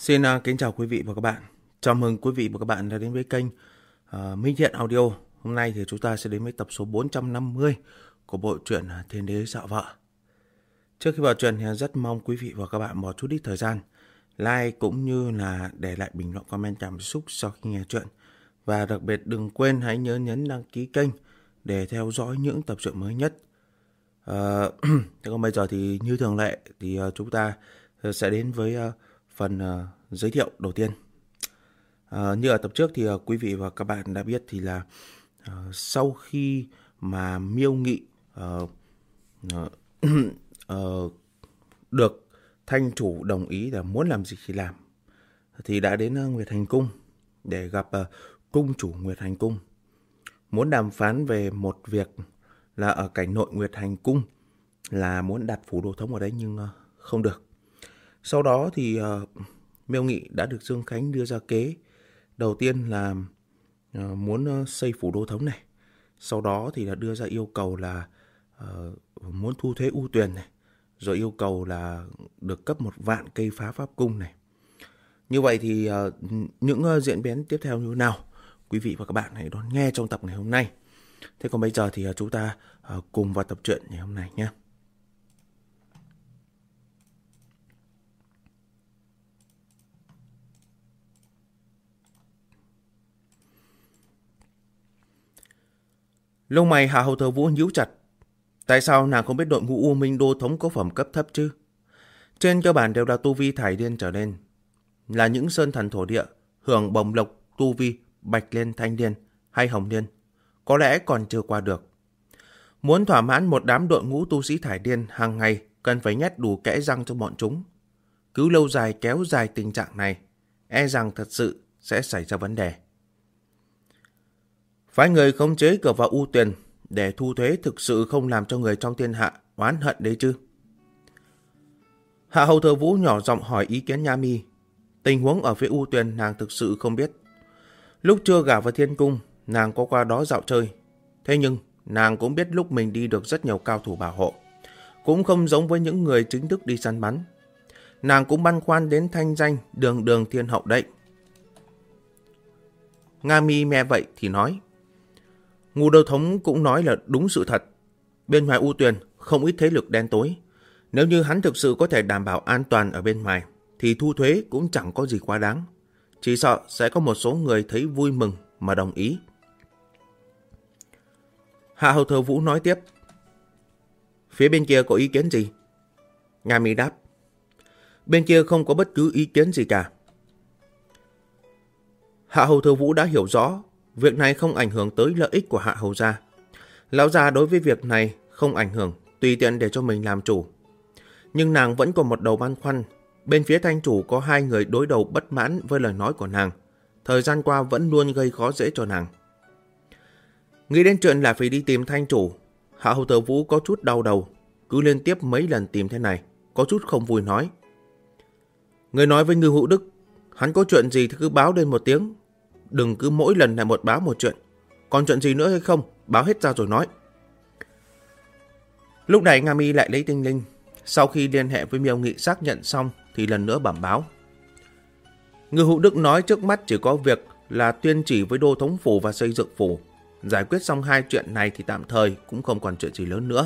Xin kính chào quý vị và các bạn. Chào mừng quý vị và các bạn đã đến với kênh Minh Thiện Audio. Hôm nay thì chúng ta sẽ đến với tập số 450 của bộ truyện Thiên Đế Dạo Vợ. Trước khi vào truyện thì rất mong quý vị và các bạn bỏ chút ít thời gian like cũng như là để lại bình luận comment cảm xúc sau khi nghe truyện. Và đặc biệt đừng quên hãy nhớ nhấn đăng ký kênh để theo dõi những tập truyện mới nhất. Thế còn bây giờ thì như thường lệ thì chúng ta sẽ đến với phần giới thiệu đầu tiên. Như ở tập trước thì quý vị và các bạn đã biết thì là sau khi mà Miêu Nghị được thanh chủ đồng ý là muốn làm gì thì làm, thì đã đến Nguyệt Hành Cung để gặp cung chủ Nguyệt Hành Cung, muốn đàm phán về một việc là ở cảnh nội Nguyệt Hành Cung, là muốn đặt phủ đô thống ở đấy nhưng không được. Sau đó thì Miêu Nghị đã được Dương Khánh đưa ra kế. Đầu tiên là muốn xây phủ đô thống này. Sau đó thì là đưa ra yêu cầu là muốn thu thuế ưu tuyền này. Rồi yêu cầu là được cấp 1.000 cây phá pháp cung này. Như vậy thì những diễn biến tiếp theo như thế nào, quý vị và các bạn hãy đón nghe trong tập ngày hôm nay. Thế còn bây giờ thì chúng ta cùng vào tập truyện ngày hôm nay nhé. Lông mày Hạ Hầu Thừa Vũ nhíu chặt. Tại sao nàng không biết đội ngũ U Minh đô thống có phẩm cấp thấp chứ? Trên cơ bản đều là tu vi thải điên trở lên, là những sơn thần thổ địa, hưởng bồng lộc tu vi bạch liên, thanh liên hay hồng liên, có lẽ còn chưa qua được. Muốn thỏa mãn một đám đội ngũ tu sĩ thải điên hàng ngày, cần phải nhét đủ kẽ răng cho bọn chúng. Cứ lâu dài kéo dài tình trạng này, e rằng thật sự sẽ xảy ra vấn đề. Phái người khống chế cửa vào U Tuyền để thu thuế thực sự không làm cho người trong thiên hạ oán hận đấy chứ? Hạ Hầu Thừa Vũ nhỏ giọng hỏi ý kiến Nha Mi. Tình huống ở phía U Tuyền nàng thực sự không biết. Lúc chưa gả vào Thiên Cung, nàng có qua đó dạo chơi. Thế nhưng nàng cũng biết lúc mình đi được rất nhiều cao thủ bảo hộ, cũng không giống với những người chính thức đi săn bắn. Nàng cũng băn khoăn đến thanh danh đường đường thiên hậu đấy. Nga Mi nghe vậy thì nói. Ngũ đô thống cũng nói là đúng sự thật. Bên ngoài U Tuyền không ít thế lực đen tối. Nếu như hắn thực sự có thể đảm bảo an toàn ở bên ngoài, thì thu thuế cũng chẳng có gì quá đáng. Chỉ sợ sẽ có một số người thấy vui mừng mà đồng ý. Hạ Hầu Thừa Vũ nói tiếp. Phía bên kia có ý kiến gì? Nga Mi đáp. Bên kia không có bất cứ ý kiến gì cả. Hạ Hầu Thừa Vũ đã hiểu rõ việc này không ảnh hưởng tới lợi ích của Hạ Hầu gia. Lão già đối với việc này không ảnh hưởng, tùy tiện để cho mình làm chủ. Nhưng nàng vẫn còn một đầu băn khoăn. Bên phía thanh chủ có hai người đối đầu bất mãn với lời nói của nàng. Thời gian qua vẫn luôn gây khó dễ cho nàng. Nghĩ đến chuyện là phải đi tìm thanh chủ, Hạ Hầu Thừa Vũ có chút đau đầu. Cứ liên tiếp mấy lần tìm thế này, có chút không vui nói. Người nói với Ngư Hữu Đức, hắn có chuyện gì thì cứ báo lên một tiếng. Đừng cứ mỗi lần lại báo một chuyện. Còn chuyện gì nữa hay không, báo hết ra rồi nói. Lúc này Nga Mi lại lấy tinh linh. Sau khi liên hệ với Miêu Nghị xác nhận xong thì lần nữa bẩm báo. Ngư Hữu Đức nói trước mắt chỉ có việc là tuyên chỉ với đô thống phủ và xây dựng phủ. Giải quyết xong hai chuyện này thì tạm thời cũng không còn chuyện gì lớn nữa.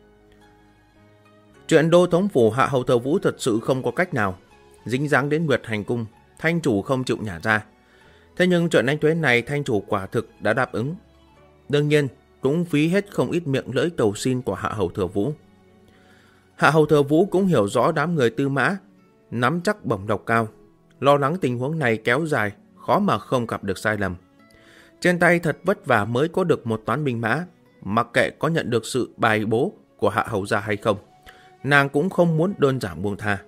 Chuyện đô thống phủ Hạ Hầu Thừa Vũ thật sự không có cách nào. Dính dáng đến Nguyệt Hành Cung, thanh chủ không chịu nhả ra. Thế nhưng chuyện đánh thuế này thanh chủ quả thực đã đáp ứng. Đương nhiên cũng phí hết không ít miệng lưỡi cầu xin của Hạ Hầu Thừa Vũ. Hạ Hầu Thừa Vũ cũng hiểu rõ đám người Tư Mã nắm chắc bổng lộc cao, lo lắng tình huống này kéo dài, khó mà không gặp được sai lầm. Trên tay thật vất vả mới có được một toán binh mã, mặc kệ có nhận được sự bài bố của Hạ Hầu gia hay không, nàng cũng không muốn đơn giản buông tha.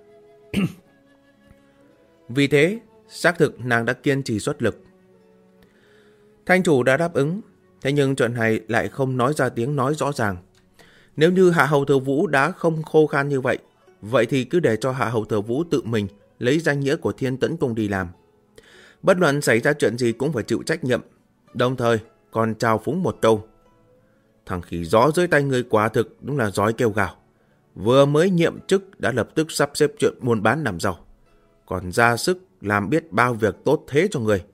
Vì thế, xác thực nàng đã kiên trì xuất lực. Thanh chủ đã đáp ứng, thế nhưng chuyện này lại không nói ra tiếng nói rõ ràng. Nếu như Hạ Hầu Thừa Vũ đã không khô khan như vậy, vậy thì cứ để cho Hạ Hầu Thừa Vũ tự mình lấy danh nghĩa của Thiên Tẫn Cung đi làm. Bất luận xảy ra chuyện gì cũng phải chịu trách nhiệm, đồng thời còn chào phúng một câu. Thằng khỉ gió dưới tay người quả thực đúng là giói kêu gào. Vừa mới nhiệm chức đã lập tức sắp xếp chuyện buôn bán làm giàu, còn ra sức làm biết bao việc tốt thế cho người.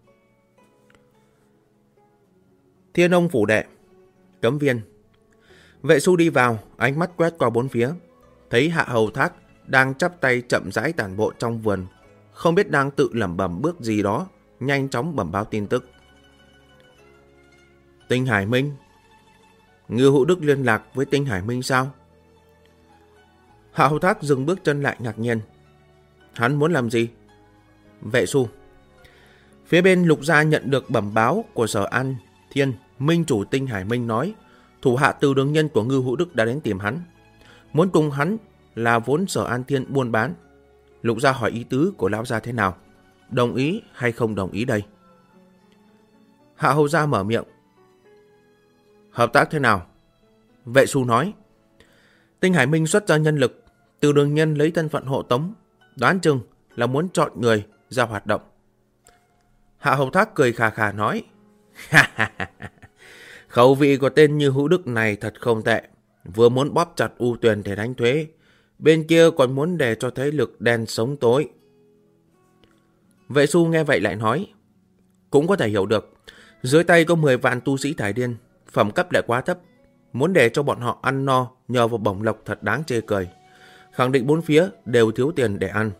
Thiên Ông phủ đệ, Cấm Viên. Vệ Xu đi vào, ánh mắt quét qua bốn phía, thấy Hạ Hầu Thác đang chắp tay chậm rãi tản bộ trong vườn, không biết đang tự lẩm bẩm bước gì đó, nhanh chóng bẩm báo tin tức. Tinh Hải Minh. Ngưu Hữu Đức liên lạc với Tinh Hải Minh sao? Hạ Hầu Thác dừng bước chân lại ngạc nhiên. Hắn muốn làm gì? Vệ Xu. Phía bên Lục gia nhận được bẩm báo của Sở An Thiên, minh chủ Tinh Hải Minh nói, thủ hạ Từ Đường Nhân của Ngưu Hữu Đức đã đến tìm hắn, muốn cùng hắn là vốn Sở An Thiên buôn bán. Lục gia hỏi ý tứ của lão gia thế nào, đồng ý hay không đồng ý đây? Hạ Hầu gia mở miệng. Hợp tác thế nào? Vệ Xu nói. Tinh Hải Minh xuất ra nhân lực, Từ Đường Nhân lấy thân phận hộ tống, đoán chừng là muốn chọn người ra hoạt động. Hạ Hầu Thác cười khà khà nói. Khẩu vị của tên Như Hữu Đức này thật không tệ, vừa muốn bóp chặt U Tuyền để đánh thuế, bên kia còn muốn để cho thế lực đen sống tối. Vệ Xu nghe vậy lại nói. Cũng có thể hiểu được, dưới tay có 10 vạn tu sĩ thải điên, phẩm cấp lại quá thấp, muốn để cho bọn họ ăn no nhờ vào bổng lộc thật đáng chê cười. Khẳng định bốn phía đều thiếu tiền để ăn.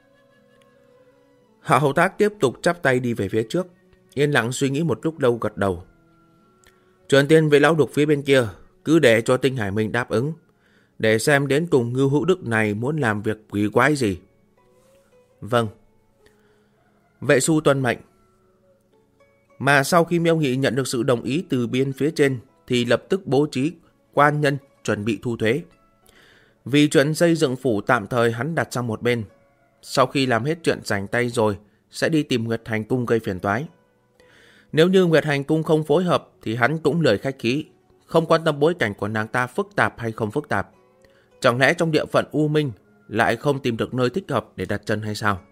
Hạ Hầu Thác tiếp tục chắp tay đi về phía trước, yên lặng suy nghĩ một lúc lâu gật đầu. Truyền tiền với lão đục phía bên kia, cứ để cho Tinh Hải Minh đáp ứng, để xem đến cùng Ngưu Hữu Đức này muốn làm việc quỷ quái gì. Vâng. Vệ Xu tuân mệnh. Mà sau khi Miêu Nghị nhận được sự đồng ý từ bên phía trên thì lập tức bố trí quan nhân chuẩn bị thu thuế. Vì chuyện xây dựng phủ tạm thời hắn đặt sang một bên, sau khi làm hết chuyện rảnh tay rồi sẽ đi tìm Nguyệt Hành Cung gây phiền toái. Nếu như Nguyệt Hành Cung không phối hợp thì hắn cũng lời khách khí, không quan tâm bối cảnh của nàng ta phức tạp hay không phức tạp. Chẳng lẽ trong địa phận U Minh lại không tìm được nơi thích hợp để đặt chân hay sao?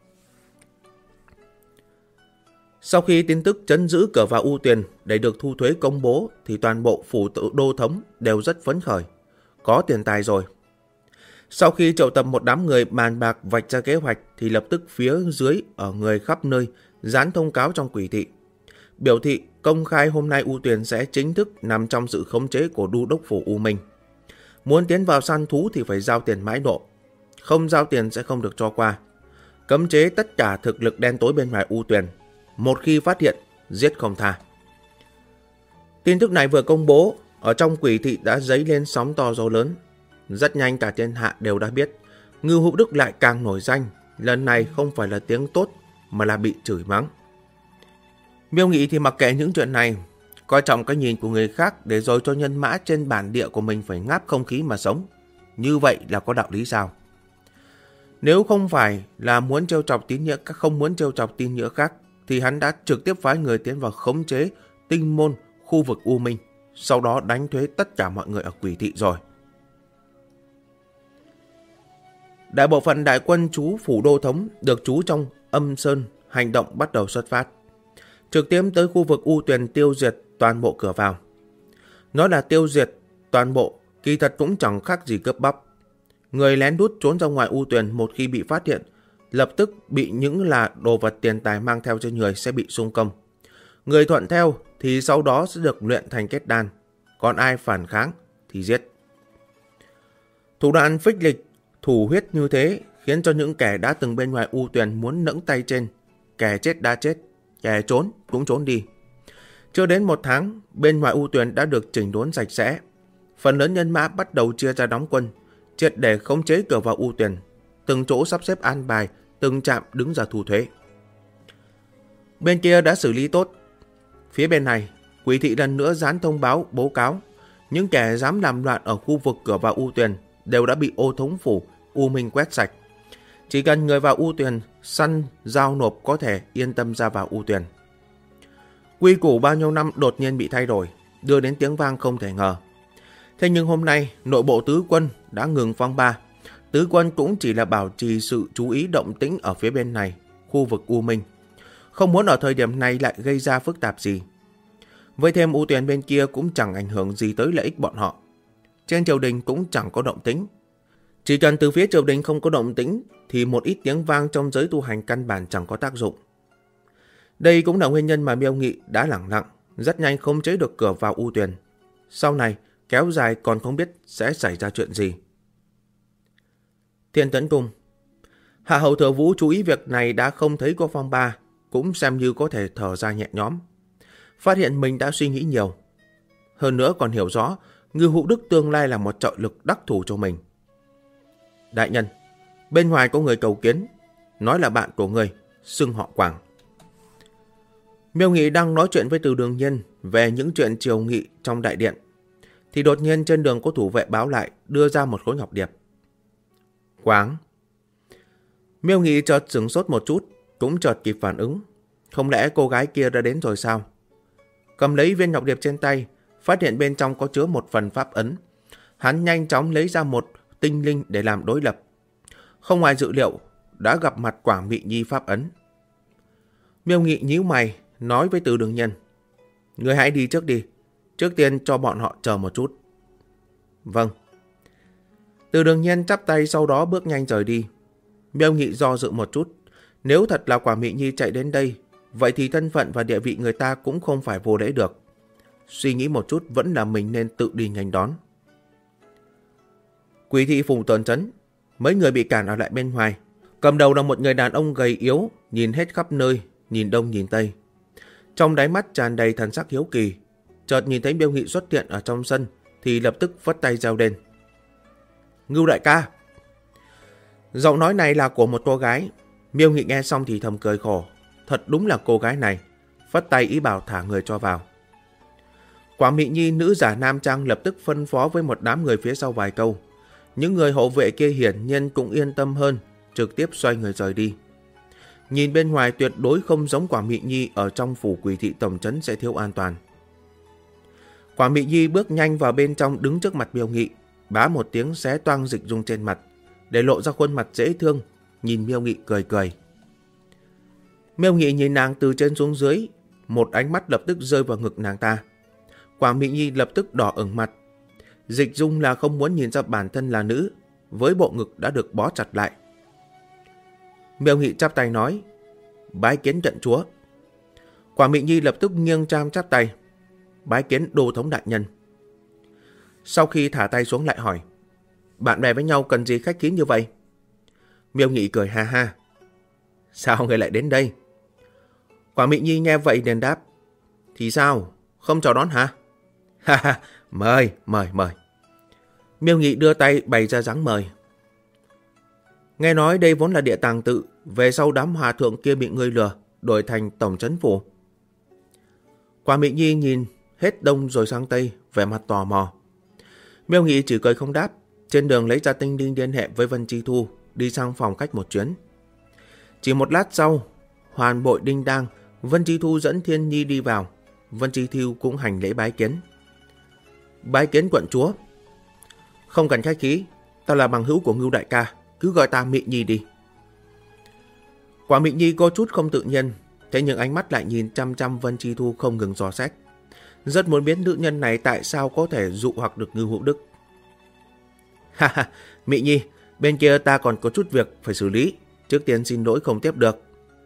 Sau khi tin tức trấn giữ cửa vào U Tuyền để được thu thuế công bố thì toàn bộ phủ đô thống đều rất phấn khởi, có tiền tài rồi. Sau khi triệu tập một đám người bàn bạc vạch ra kế hoạch thì lập tức phía dưới ở người khắp nơi dán thông cáo trong quỷ thị, biểu thị công khai hôm nay U Tuyền sẽ chính thức nằm trong sự khống chế của đô đốc phủ U Minh. Muốn tiến vào săn thú thì phải giao tiền mãi độ, không giao tiền sẽ không được cho qua. Cấm chế tất cả thực lực đen tối bên ngoài U Tuyền, một khi phát hiện giết không tha. Tin tức này vừa công bố, ở trong quỷ thị đã dấy lên sóng to gió lớn. Rất nhanh cả thiên hạ đều đã biết, Ngưu Hữu Đức lại càng nổi danh, lần này không phải là tiếng tốt mà là bị chửi mắng. Miêu Nghị thì mặc kệ những chuyện này, coi trọng cái nhìn của người khác để rồi cho nhân mã trên bản địa của mình phải ngáp không khí mà sống. Như vậy là có đạo lý sao? Nếu không phải là muốn trêu chọc tín nghĩa các không muốn trêu chọc tín nghĩa khác thì hắn đã trực tiếp phái người tiến vào khống chế tinh môn khu vực U Minh, sau đó đánh thuế tất cả mọi người ở quỷ thị rồi. Đại bộ phận đại quân trú phủ đô thống được trú trong Âm Sơn hành động bắt đầu xuất phát, trực tiếp tới khu vực U Tuyền tiêu diệt toàn bộ cửa vào. Nói là tiêu diệt toàn bộ, kỳ thật cũng chẳng khác gì cướp bóc. Người lén lút trốn ra ngoài U Tuyền một khi bị phát hiện, lập tức bị những là đồ vật tiền tài mang theo trên người sẽ bị xung công. Người thuận theo thì sau đó sẽ được luyện thành kết đan, còn ai phản kháng thì giết. Thủ đoạn phích lịch, thủ huyết như thế khiến cho những kẻ đã từng bên ngoài U Tuyền muốn nẫng tay trên, kẻ chết đã chết, kẻ trốn cũng trốn đi. Chưa đến một tháng, bên ngoài U Tuyền đã được chỉnh đốn sạch sẽ. Phần lớn nhân mã bắt đầu chia ra đóng quân, triệt để khống chế cửa vào U Tuyền, từng chỗ sắp xếp an bài, từng trạm đứng ra thu thuế. Bên kia đã xử lý tốt. Phía bên này, quỷ thị lần nữa dán thông báo bố cáo, những kẻ dám làm loạn ở khu vực cửa vào U Tuyền đều đã bị ô thống phủ U Minh quét sạch. Chỉ cần người vào U Tuyền săn giao nộp có thể yên tâm ra vào U Tuyền. Quy củ bao nhiêu năm đột nhiên bị thay đổi, đưa đến tiếng vang không thể ngờ. Thế nhưng hôm nay nội bộ tứ quân đã ngừng phong ba. Tứ quân cũng chỉ là bảo trì sự chú ý động tĩnh ở phía bên này, khu vực U Minh, không muốn ở thời điểm này lại gây ra phức tạp gì. Với thêm U Tuyền bên kia cũng chẳng ảnh hưởng gì tới lợi ích bọn họ. Trên triều đình cũng chẳng có động tĩnh. Chỉ cần từ phía triều đình không có động tĩnh thì một ít tiếng vang trong giới tu hành căn bản chẳng có tác dụng. Đây cũng là nguyên nhân mà Miêu Nghị đã lẳng lặng, rất nhanh khống chế được cửa vào U Tuyền. Sau này kéo dài còn không biết sẽ xảy ra chuyện gì. Thiên Tấn Cung. Hạ hầu Thừa Vũ chú ý việc này đã không thấy có phong ba, cũng xem như có thể thở ra nhẹ nhõm. Phát hiện mình đã suy nghĩ nhiều. Hơn nữa còn hiểu rõ Ngưu Hữu Đức tương lai là một trợ lực đắc thủ cho mình. Đại nhân, bên ngoài có người cầu kiến, nói là bạn của người, xưng họ Quảng. Miêu Nghị đang nói chuyện với Từ Đường Nhiên về những chuyện triều nghị trong đại điện, thì đột nhiên trên đường có thủ vệ báo lại, đưa ra một khối ngọc điệp. Quảng. Miêu Nghị chợt sửng sốt một chút, cũng chợt kịp phản ứng. Không lẽ cô gái kia đã đến rồi sao? Cầm lấy viên ngọc điệp trên tay, phát hiện bên trong có chứa một phần pháp ấn. Hắn nhanh chóng lấy ra một tinh linh để làm đối lập. Không ngoài dự liệu, đã gặp mặt Quảng Mị Nhi pháp ấn. Miêu Nghị nhíu mày, nói với Từ Đường Nhân. Người hãy đi trước đi, trước tiên cho bọn họ chờ một chút. Vâng. Từ Đường Nhân chắp tay sau đó bước nhanh rời đi. Miêu Nghị do dự một chút. Nếu thật là Quảng Mị Nhi chạy đến đây, vậy thì thân phận và địa vị người ta cũng không phải vô lễ được. Suy nghĩ một chút vẫn là mình nên tự đi nhanh đón. Quỷ thị phủ Tuần Trấn, mấy người bị cản ở lại bên ngoài. Cầm đầu là một người đàn ông gầy yếu, nhìn hết khắp nơi, nhìn đông nhìn tây. Trong đáy mắt tràn đầy thần sắc hiếu kỳ. Chợt nhìn thấy Miêu Nghị xuất hiện ở trong sân thì lập tức vất tay reo lên. Ngưu đại ca. Giọng nói này là của một cô gái. Miêu Nghị nghe xong thì thầm cười khổ. Thật đúng là cô gái này. Vất tay ý bảo thả người cho vào. Quảng Mị Nhi nữ giả nam trang lập tức phân phó với một đám người phía sau vài câu. Những người hộ vệ kia hiển nhiên cũng yên tâm hơn, trực tiếp xoay người rời đi. Nhìn bên ngoài tuyệt đối không giống Quảng Mị Nhi ở trong phủ Quỷ thị tổng trấn sẽ thiếu an toàn. Quảng Mị Nhi bước nhanh vào bên trong đứng trước mặt Miêu Nghị, bá một tiếng xé toang dịch dung trên mặt, để lộ ra khuôn mặt dễ thương, nhìn Miêu Nghị cười cười. Miêu Nghị nhìn nàng từ trên xuống dưới, một ánh mắt lập tức rơi vào ngực nàng ta. Quảng Mị Nhi lập tức đỏ ửng mặt. Dịch dung là không muốn nhìn ra bản thân là nữ, với bộ ngực đã được bó chặt lại. Miêu Nghị chắp tay nói, bái kiến trận chúa. Quảng Mị Nhi lập tức nghiêng trang chắp tay, bái kiến đô thống đại nhân. Sau khi thả tay xuống lại hỏi, bạn bè với nhau cần gì khách khí như vậy? Miêu Nghị cười ha ha, sao người lại đến đây? Quảng Mị Nhi nghe vậy liền đáp, thì sao, không chào đón hả? Ha ha, mời, mời, mời. Miêu Nghị đưa tay bày ra dáng mời. Nghe nói đây vốn là địa tàng tự, về sau đám hòa thượng kia bị ngươi lừa, đổi thành tổng trấn phủ. Quảng Mị Nhi nhìn hết đông rồi sang tây, vẻ mặt tò mò. Miêu Nghị chỉ cười không đáp, trên đường lấy ra tinh linh liên hệ với Vân Chi Thu, đi sang phòng khách một chuyến. Chỉ một lát sau, hoàn bội đinh đang, Vân Chi Thu dẫn Thiên Nhi đi vào. Vân Chi Thu cũng hành lễ bái kiến. Bái kiến quận chúa. Không cần khách khí, ta là bằng hữu của Ngưu đại ca, cứ gọi ta Mị Nhi đi. Quảng Mị Nhi có chút không tự nhiên, thế nhưng ánh mắt lại nhìn chăm chăm Vân Chi Thu không ngừng dò xét. Rất muốn biết nữ nhân này tại sao có thể dụ hoặc được Ngưu Hữu Đức. Ha ha, Mị Nhi, bên kia ta còn có chút việc phải xử lý, trước tiên xin lỗi không tiếp được.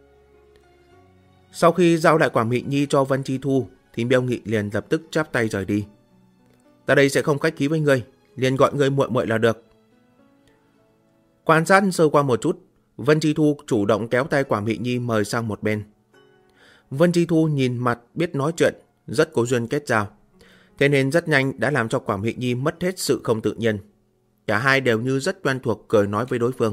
Sau khi giao lại Quảng Mị Nhi cho Vân Chi Thu, thì Miêu Nghị liền lập tức chắp tay rời đi. Ta đây sẽ không khách khí với ngươi, liền gọi ngươi muội muội là được. Quan sát sơ qua một chút, Vân Chi Thu chủ động kéo tay Quảng Mị Nhi mời sang một bên. Vân Chi Thu nhìn mặt biết nói chuyện, rất có duyên kết giao, thế nên rất nhanh đã làm cho Quảng Mị Nhi mất hết sự không tự nhiên. Cả hai đều như rất quen thuộc cười nói với đối phương.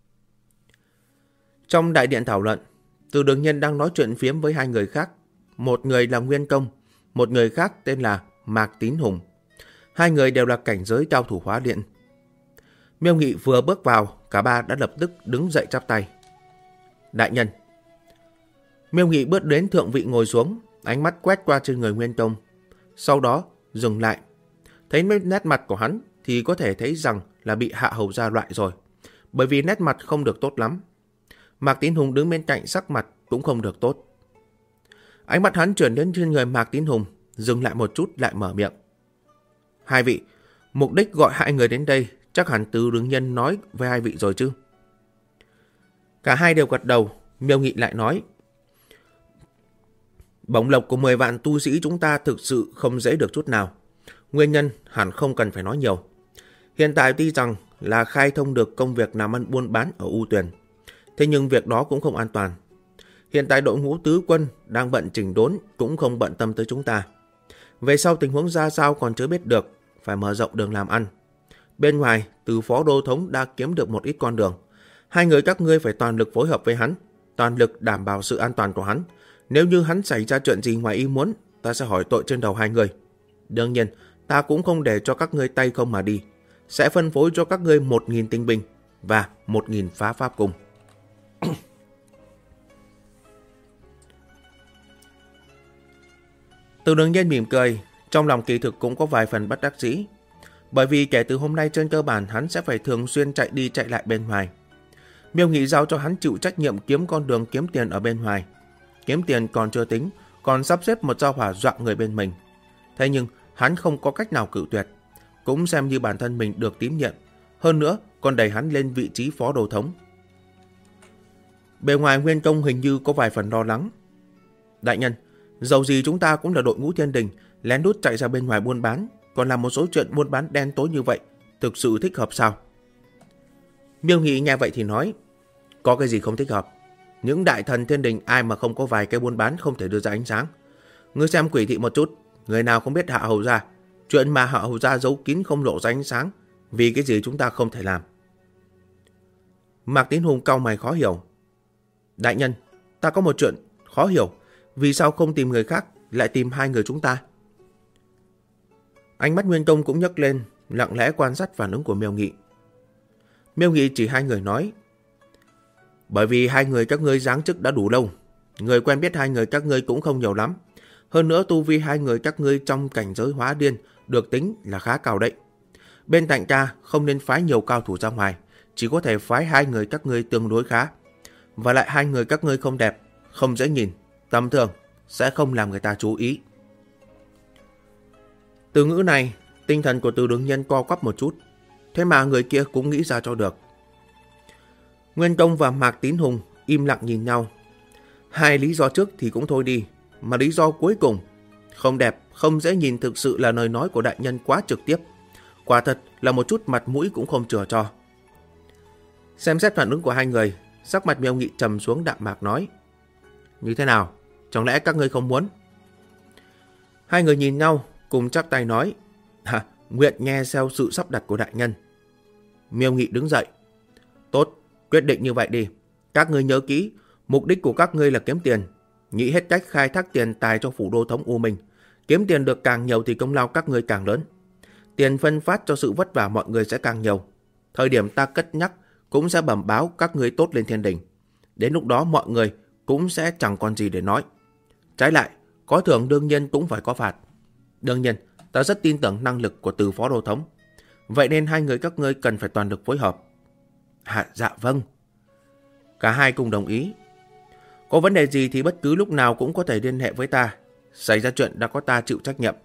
Trong đại điện thảo luận, Từ Đường Nhân đang nói chuyện phiếm với hai người khác. Một người là Nguyên Công, một người khác tên là Mạc Tín Hùng. Hai người đều là cảnh giới cao thủ hóa điện. Miêu Nghị vừa bước vào, cả ba đã lập tức đứng dậy chắp tay. Đại nhân. Miêu Nghị bước đến thượng vị ngồi xuống, ánh mắt quét qua trên người Nguyên Công. Sau đó dừng lại. Thấy nét mặt của hắn thì có thể thấy rằng là bị hạ hầu ra loại rồi, bởi vì nét mặt không được tốt lắm. Mạc Tín Hùng đứng bên cạnh sắc mặt cũng không được tốt. Ánh mắt hắn chuyển đến trên người Mạc Tín Hùng, dừng lại một chút lại mở miệng. Hai vị, mục đích gọi hai người đến đây chắc hẳn Từ Đường Nhân nói với hai vị rồi chứ? Cả hai đều gật đầu. Miêu Nghị lại nói, bổng lộc của 10 vạn tu sĩ chúng ta thực sự không dễ được chút nào. Nguyên nhân hẳn không cần phải nói nhiều. Hiện tại tuy rằng là khai thông được công việc làm ăn buôn bán ở U Tuyền, thế nhưng việc đó cũng không an toàn. Hiện tại đội ngũ tứ quân đang bận chỉnh đốn, cũng không bận tâm tới chúng ta. Về sau tình huống ra sao còn chưa biết được, phải mở rộng đường làm ăn. Bên ngoài, Từ Phó Đô Thống đã kiếm được một ít con đường. Hai người các ngươi phải toàn lực phối hợp với hắn, toàn lực đảm bảo sự an toàn của hắn. Nếu như hắn xảy ra chuyện gì ngoài ý muốn, ta sẽ hỏi tội trên đầu hai người. Đương nhiên, ta cũng không để cho các ngươi tay không mà đi. Sẽ phân phối cho các ngươi 1.000 tinh binh và 1.000 phá pháp cung. Từ Đường Nhiên mỉm cười, trong lòng kỳ thực cũng có vài phần bất đắc dĩ. Bởi vì kể từ hôm nay trên cơ bản hắn sẽ phải thường xuyên chạy đi chạy lại bên ngoài. Miêu Nghị giao cho hắn chịu trách nhiệm kiếm con đường kiếm tiền ở bên ngoài. Kiếm tiền còn chưa tính, còn sắp xếp một giao hỏa dọa người bên mình. Thế nhưng hắn không có cách nào cự tuyệt, cũng xem như bản thân mình được tín nhiệm. Hơn nữa còn đẩy hắn lên vị trí phó đồ thống. Bề ngoài Nguyên Công hình như có vài phần lo lắng. Đại nhân, dầu gì chúng ta cũng là đội ngũ thiên đình, lén lút chạy ra bên ngoài buôn bán, còn làm một số chuyện buôn bán đen tối như vậy, thực sự thích hợp sao? Miêu Nghị nghe vậy thì nói, có cái gì không thích hợp? Những đại thần thiên đình ai mà không có vài cái buôn bán không thể đưa ra ánh sáng. Ngươi xem Quỷ thị một chút, người nào không biết Hạ Hầu gia. Chuyện mà Hạ Hầu gia giấu kín không lộ ra ánh sáng, vì cái gì chúng ta không thể làm? Mạc Tín Hùng cau mày khó hiểu. Đại nhân, ta có một chuyện khó hiểu, vì sao không tìm người khác, lại tìm hai người chúng ta? Ánh mắt Nguyên Công cũng nhấc lên, lặng lẽ quan sát phản ứng của Miêu Nghị. Miêu Nghị chỉ hai người nói, bởi vì hai người các ngươi giáng chức đã đủ lâu, người quen biết hai người các ngươi cũng không nhiều lắm. Hơn nữa tu vi hai người các ngươi trong cảnh giới hóa điên được tính là khá cao đấy. Bên cạnh ta không nên phái nhiều cao thủ ra ngoài, chỉ có thể phái hai người các ngươi tương đối khá. Và lại hai người các ngươi không đẹp, không dễ nhìn, tầm thường, sẽ không làm người ta chú ý. Từ ngữ này, tinh thần của Từ Đường Nhân co quắp một chút, thế mà người kia cũng nghĩ ra cho được. Nguyên Công và Mạc Tín Hùng im lặng nhìn nhau. Hai lý do trước thì cũng thôi đi, mà lý do cuối cùng, không đẹp, không dễ nhìn, thực sự là lời nói của đại nhân quá trực tiếp. Quả thật là một chút mặt mũi cũng không chừa cho. Xem xét phản ứng của hai người, sắc mặt Miêu Nghị trầm xuống đạm mạc nói, như thế nào, chẳng lẽ các ngươi không muốn? Hai người nhìn nhau, cùng chắp tay nói, nguyện nghe theo sự sắp đặt của đại nhân. Miêu Nghị đứng dậy, tốt, quyết định như vậy đi. Các ngươi nhớ kỹ, mục đích của các ngươi là kiếm tiền, nghĩ hết cách khai thác tiền tài cho phủ đô thống U Minh. Kiếm tiền được càng nhiều thì công lao các ngươi càng lớn. Tiền phân phát cho sự vất vả mọi người sẽ càng nhiều. Thời điểm ta cất nhắc cũng sẽ bẩm báo các ngươi tốt lên thiên đình. Đến lúc đó mọi người cũng sẽ chẳng còn gì để nói. Trái lại, có thưởng đương nhiên cũng phải có phạt. Đương nhiên, ta rất tin tưởng năng lực của Từ Phó Đô Thống. Vậy nên hai người các ngươi cần phải toàn lực phối hợp. Dạ vâng. Cả hai cùng đồng ý. Có vấn đề gì thì bất cứ lúc nào cũng có thể liên hệ với ta. Xảy ra chuyện đã có ta chịu trách nhiệm.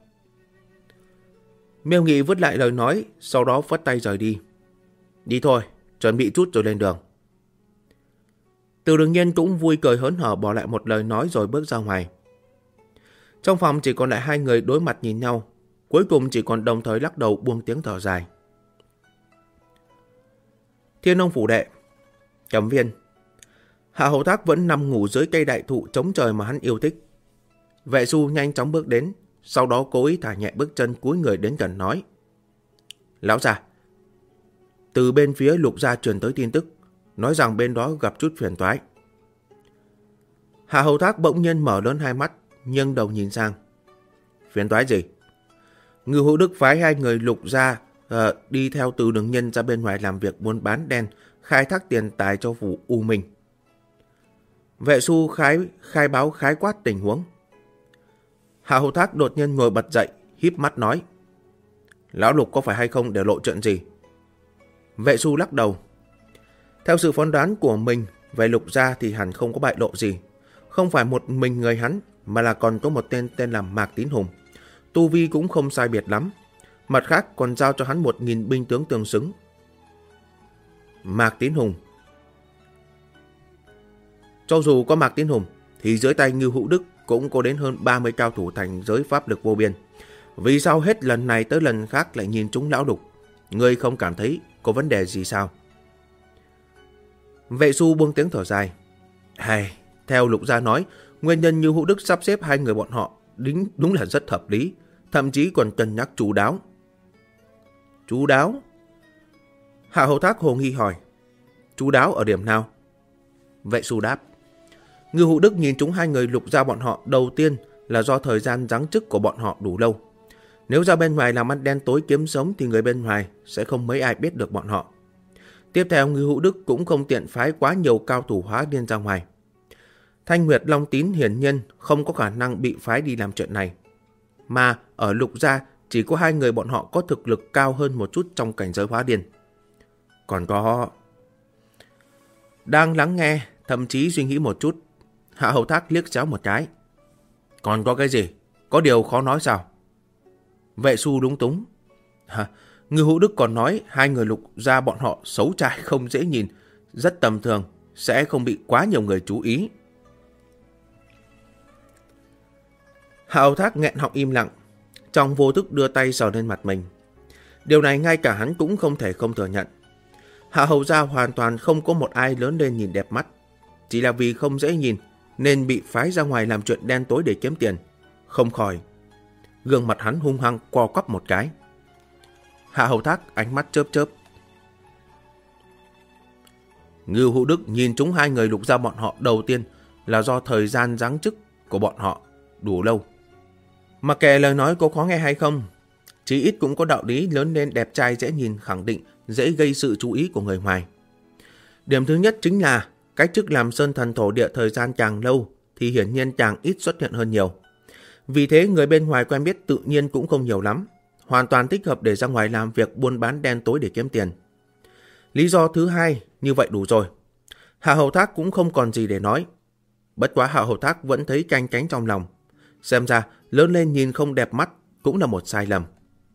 Miêu Nghị vứt lại lời nói, sau đó phất tay rời đi. Đi thôi, chuẩn bị chút rồi lên đường. Từ Đường Nhiên cũng vui cười hớn hở bỏ lại một lời nói rồi bước ra ngoài. Trong phòng chỉ còn lại hai người đối mặt nhìn nhau, cuối cùng chỉ còn đồng thời lắc đầu buông tiếng thở dài. Thiên Ông phủ đệ, Cẩm Viên. Hạ Hầu Thác vẫn nằm ngủ dưới cây đại thụ chống trời mà hắn yêu thích. Vệ Du nhanh chóng bước đến, sau đó cố ý thả nhẹ bước chân cúi người đến gần nói, lão già, từ bên phía Lục gia truyền tới tin tức, nói rằng bên đó gặp chút phiền toái. Hạ Hầu Thác bỗng nhiên mở lớn hai mắt, nhưng đầu nhìn sang. Phiền toái gì? Ngưu Hữu Đức phái hai người Lục gia đi theo Từ Đường Nhân ra bên ngoài làm việc buôn bán đen, khai thác tiền tài cho phủ U Minh. Vệ Su khai báo khái quát tình huống. Hạ Hầu Thác đột nhiên ngồi bật dậy, híp mắt nói, lão Lục có phải hay không để lộ chuyện gì? Vệ Su lắc đầu. Theo sự phán đoán của mình về Lục gia thì hẳn không có bại lộ gì. Không phải một mình người hắn, mà là còn có một tên là Mạc Tín Hùng. Tu vi cũng không sai biệt lắm. Mặt khác còn giao cho hắn 1.000 binh tướng tương xứng. Mạc Tín Hùng. Cho dù có Mạc Tín Hùng, thì dưới tay Ngưu Hữu Đức cũng có đến hơn 30 cao thủ thành giới pháp lực vô biên. Vì sao hết lần này tới lần khác lại nhìn chúng Lão Lục? Ngươi không cảm thấy có vấn đề gì sao? Vệ Xu buông tiếng thở dài. Theo Lục gia nói, nguyên nhân Ngưu Hữu Đức sắp xếp hai người bọn họ đúng là rất hợp lý, thậm chí còn cân nhắc chu đáo. Chu đáo? Hạ Hầu Thác hồ nghi hỏi. Chu đáo ở điểm nào? Vệ Xu đáp. Ngưu Hữu Đức nhìn chúng hai người Lục gia bọn họ đầu tiên là do thời gian giáng chức của bọn họ đủ lâu. Nếu ra bên ngoài làm ăn đen tối kiếm sống thì người bên ngoài sẽ không mấy ai biết được bọn họ. Tiếp theo, Ngưu Hữu Đức cũng không tiện phái quá nhiều cao thủ hóa điên ra ngoài. Thanh Nguyệt Long Tín hiển nhiên không có khả năng bị phái đi làm chuyện này. Mà ở Lục gia chỉ có hai người bọn họ có thực lực cao hơn một chút trong cảnh giới hóa điên. Còn có... Đang lắng nghe, thậm chí suy nghĩ một chút, Hạ Hầu Thác liếc xéo một cái. Còn có cái gì? Có điều khó nói sao? Vệ Xu lúng túng. Ngưu Hữu Đức còn nói hai người Lục gia bọn họ xấu trai không dễ nhìn, rất tầm thường, sẽ không bị quá nhiều người chú ý. Hạ Hầu Thác nghẹn họng im lặng, trong vô thức đưa tay sờ lên mặt mình. Điều này ngay cả hắn cũng không thể không thừa nhận. Hạ Hầu gia hoàn toàn không có một ai lớn lên nhìn đẹp mắt, chỉ là vì không dễ nhìn nên bị phái ra ngoài làm chuyện đen tối để kiếm tiền. Không khỏi, gương mặt hắn hung hăng co quắp một cái. Hạ Hầu Thác ánh mắt chớp chớp. Ngưu Hữu Đức nhìn chúng hai người Lục gia bọn họ đầu tiên là do thời gian giáng chức của bọn họ đủ lâu. Mà kệ lời nói có khó nghe hay không, chí ít cũng có đạo lý lớn lên đẹp trai dễ nhìn khẳng định dễ gây sự chú ý của người ngoài. Điểm thứ nhất chính là cách chức làm sơn thần thổ địa thời gian càng lâu thì hiển nhiên càng ít xuất hiện hơn nhiều. Vì thế người bên ngoài quen biết tự nhiên cũng không nhiều lắm, hoàn toàn thích hợp để ra ngoài làm việc buôn bán đen tối để kiếm tiền. Lý do thứ hai như vậy đủ rồi. Hạ Hầu Thác cũng không còn gì để nói. Bất quá Hạ Hầu Thác vẫn thấy canh cánh trong lòng. Xem ra lớn lên nhìn không đẹp mắt cũng là một sai lầm.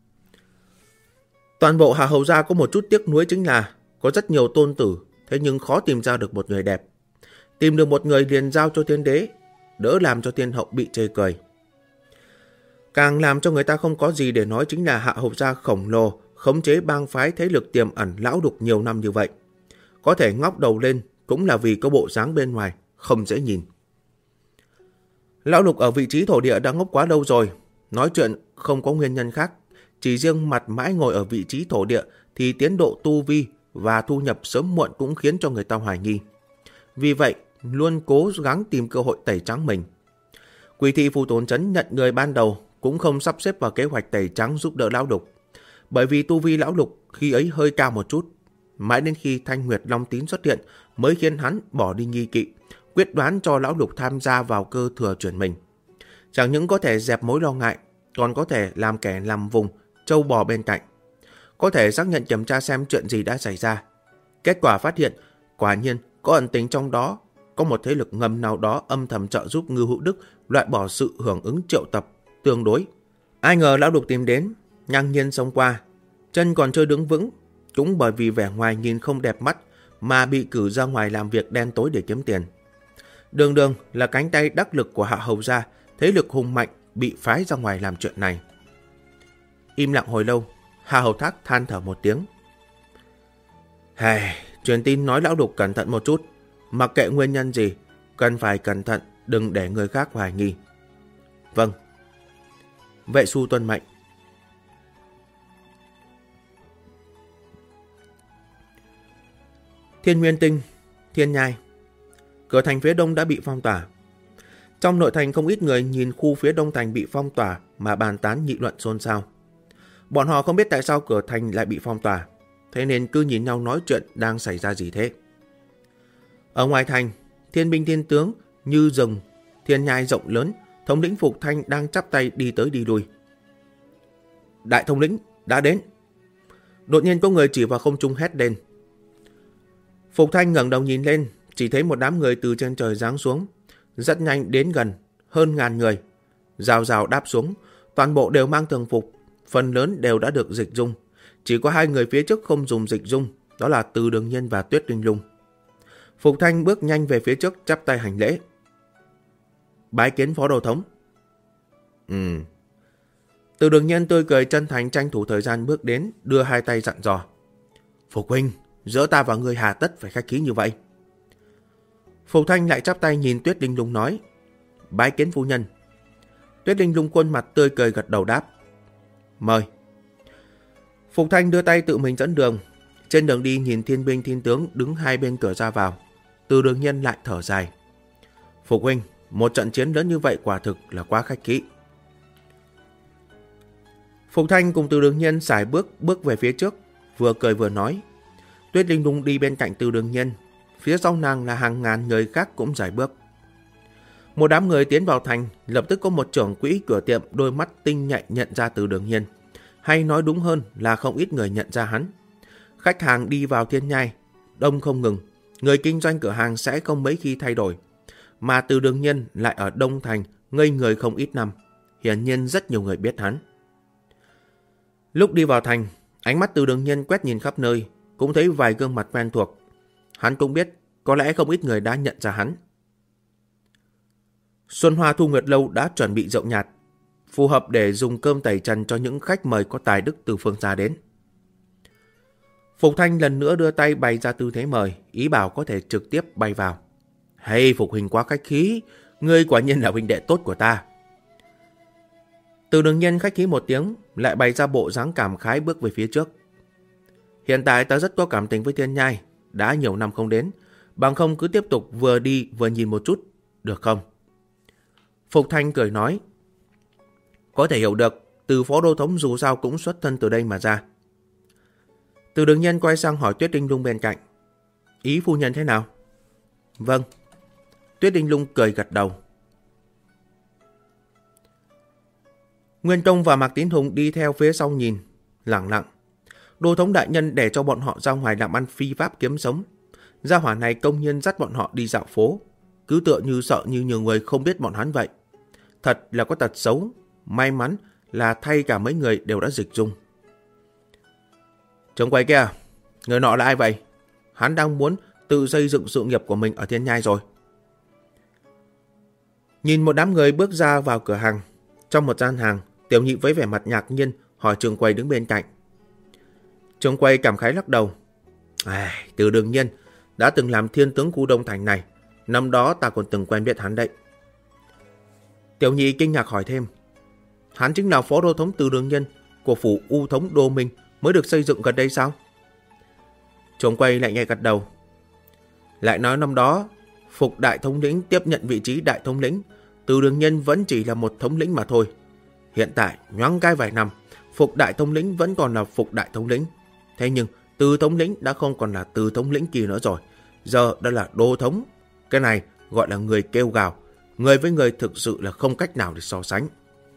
Toàn bộ Hạ Hầu gia có một chút tiếc nuối chính là có rất nhiều tôn tử, thế nhưng khó tìm ra được một người đẹp. Tìm được một người liền giao cho thiên đế, đỡ làm cho thiên hậu bị chê cười. Càng làm cho người ta không có gì để nói chính là Hạ Hầu gia khổng lồ, khống chế bang phái thế lực tiềm ẩn lão đục nhiều năm như vậy. Có thể ngóc đầu lên cũng là vì có bộ dáng bên ngoài không dễ nhìn. Lão Lục ở vị trí thổ địa đã ngốc quá lâu rồi, nói chuyện không có nguyên nhân khác. Chỉ riêng mặt mãi ngồi ở vị trí thổ địa thì tiến độ tu vi và thu nhập sớm muộn cũng khiến cho người ta hoài nghi. Vì vậy, luôn cố gắng tìm cơ hội tẩy trắng mình. Quỷ thị Phù Tồn Trấn nhận người ban đầu cũng không sắp xếp vào kế hoạch tẩy trắng giúp đỡ Lão Lục. Bởi vì tu vi Lão Lục khi ấy hơi cao một chút. Mãi đến khi Thanh Nguyệt Long Tín xuất hiện mới khiến hắn bỏ đi nghi kỵ, quyết đoán cho Lão Lục tham gia vào cơ thừa chuyển mình. Chẳng những có thể dẹp mối lo ngại, còn có thể làm kẻ làm vùng trâu bò bên cạnh. Có thể xác nhận kiểm tra xem chuyện gì đã xảy ra. Kết quả phát hiện, quả nhiên có ẩn tính trong đó, có một thế lực ngầm nào đó âm thầm trợ giúp Ngưu Hữu Đức loại bỏ sự hưởng ứng triệu tập tương đối. Ai ngờ Lão Lục tìm đến, ngang nhiên xông qua, chân còn chưa đứng vững, cũng bởi vì vẻ ngoài nhìn không đẹp mắt mà bị cử ra ngoài làm việc đen tối để kiếm tiền. Đường đường là cánh tay đắc lực của Hạ Hầu gia, thế lực hùng mạnh bị phái ra ngoài làm chuyện này. Im lặng hồi lâu, Hạ Hầu Thác than thở một tiếng. Truyền tin nói Lão Lục cẩn thận một chút, mặc kệ nguyên nhân gì, cần phải cẩn thận, đừng để người khác hoài nghi. Vâng. Vệ Xu tuân mệnh. Thiên Nguyên Tinh, Thiên Nhai. Cửa thành phía đông đã bị phong tỏa. Trong nội thành không ít người nhìn khu phía đông thành bị phong tỏa mà bàn tán nghị luận xôn xao. Bọn họ không biết tại sao cửa thành lại bị phong tỏa, thế nên cứ nhìn nhau nói chuyện đang xảy ra gì thế. Ở ngoài thành, thiên binh thiên tướng như rừng, Thiên Nhai rộng lớn, thống lĩnh Phục Thanh đang chắp tay đi tới đi lui. Đại thống lĩnh đã đến. Đột nhiên có người chỉ vào không trung hét lên. Phục Thanh ngẩng đầu nhìn lên, chỉ thấy một đám người từ trên trời giáng xuống, rất nhanh đến gần, hơn ngàn người. Rào rào đáp xuống, toàn bộ đều mang thường phục, phần lớn đều đã được dịch dung. Chỉ có hai người phía trước không dùng dịch dung, đó là Từ Đường Nhiên và Tuyết Linh Lung. Phục Thanh bước nhanh về phía trước, chắp tay hành lễ. Bái kiến Phó Đô Thống. Từ Đường Nhiên tươi cười chân thành, tranh thủ thời gian bước đến, đưa hai tay dặn dò. Phục huynh, giữa ta và ngươi hà tất phải khách khí như vậy? Phục Thanh lại chắp tay nhìn Tuyết Linh Lung nói. Bái kiến phu nhân. Tuyết Linh Lung khuôn mặt tươi cười gật đầu đáp. Mời. Phục Thanh đưa tay tự mình dẫn đường. Trên đường đi nhìn thiên binh thiên tướng đứng hai bên cửa ra vào. Từ Đường Nhiên lại thở dài. Phục huynh, một trận chiến lớn như vậy quả thực là quá khách khí. Phục Thanh cùng Từ Đường Nhiên sải bước về phía trước, vừa cười vừa nói. Tuyết Linh Lung đi bên cạnh Từ Đường Nhiên, phía sau nàng là hàng ngàn người khác cũng sải bước. Một đám người tiến vào thành, lập tức có một trưởng quỹ cửa tiệm đôi mắt tinh nhạy nhận ra Từ Đường Nhiên, hay nói đúng hơn là không ít người nhận ra hắn. Khách hàng đi vào Thiên Nhai đông không ngừng, người kinh doanh cửa hàng sẽ không mấy khi thay đổi, mà Từ Đường Nhiên lại ở Đông Thành ngây người không ít năm, hiển nhiên rất nhiều người biết hắn. Lúc đi vào thành, ánh mắt Từ Đường Nhiên quét nhìn khắp nơi, cũng thấy vài gương mặt quen thuộc. Hắn cũng biết có lẽ không ít người đã nhận ra hắn. Xuân Hoa Thu Nguyệt Lâu đã chuẩn bị rượu nhạt, phù hợp để dùng cơm tẩy trần cho những khách mời có tài đức từ phương xa đến. Phục Thanh lần nữa đưa tay bày ra tư thế mời, ý bảo có thể trực tiếp bay vào. Hay Phục huynh quá khách khí, ngươi quả nhiên là huynh đệ tốt của ta. Từ Đường Nhiên khách khí một tiếng, lại bày ra bộ dáng cảm khái bước về phía trước. Hiện tại ta rất có cảm tình với Thiên Nhai, đã nhiều năm không đến, bằng không cứ tiếp tục vừa đi vừa nhìn một chút, được không? Phục Thanh cười nói. Có thể hiểu được, Từ Phó Đô Thống dù sao cũng xuất thân từ đây mà ra. Từ Đường Nhiên quay sang hỏi Tuyết Linh Lung bên cạnh. Ý phu nhân thế nào? Vâng. Tuyết Linh Lung cười gật đầu. Nguyên Tông và Mạc Tín Hùng đi theo phía sau nhìn, lẳng lặng. Đô Thống đại nhân để cho bọn họ ra ngoài làm ăn phi pháp kiếm sống. Gia hỏa này công nhiên dắt bọn họ đi dạo phố, cứ tựa như sợ như nhiều người không biết bọn hắn vậy. Thật là có tật xấu, may mắn là thay cả mấy người đều đã dịch dung. Trông quay kia, người nọ là ai vậy? Hắn đang muốn tự xây dựng sự nghiệp của mình ở Thiên Nhai rồi. Nhìn một đám người bước ra vào cửa hàng. Trong một gian hàng, Tiểu Nhị với vẻ mặt ngạc nhiên hỏi trường quầy đứng bên cạnh. Trường quầy cảm khái lắc đầu. Từ Đường Nhiên đã từng làm thiên tướng khu Đông Thành này, năm đó ta còn từng quen biết hắn đấy. Tiểu Nhị kinh ngạc hỏi thêm. Hắn chính là Phó Đô Thống Từ Đường Nhiên của phủ U Thống Đô Minh mới được xây dựng gần đây sao? Trường quầy lại nhẹ gật đầu. Lại nói năm đó, Phục Đại Thống lĩnh tiếp nhận vị trí Đại Thống lĩnh, Từ Đường Nhiên vẫn chỉ là một thống lĩnh mà thôi. Hiện tại, nhoáng cái vài năm, Phục Đại Thống lĩnh vẫn còn là Phục Đại Thống lĩnh. Thế nhưng, Từ Thống lĩnh đã không còn là Từ Thống lĩnh kia nữa rồi. Giờ đã là Đô Thống. Cái này gọi là người kêu gào. Người với người thực sự là không cách nào để so sánh.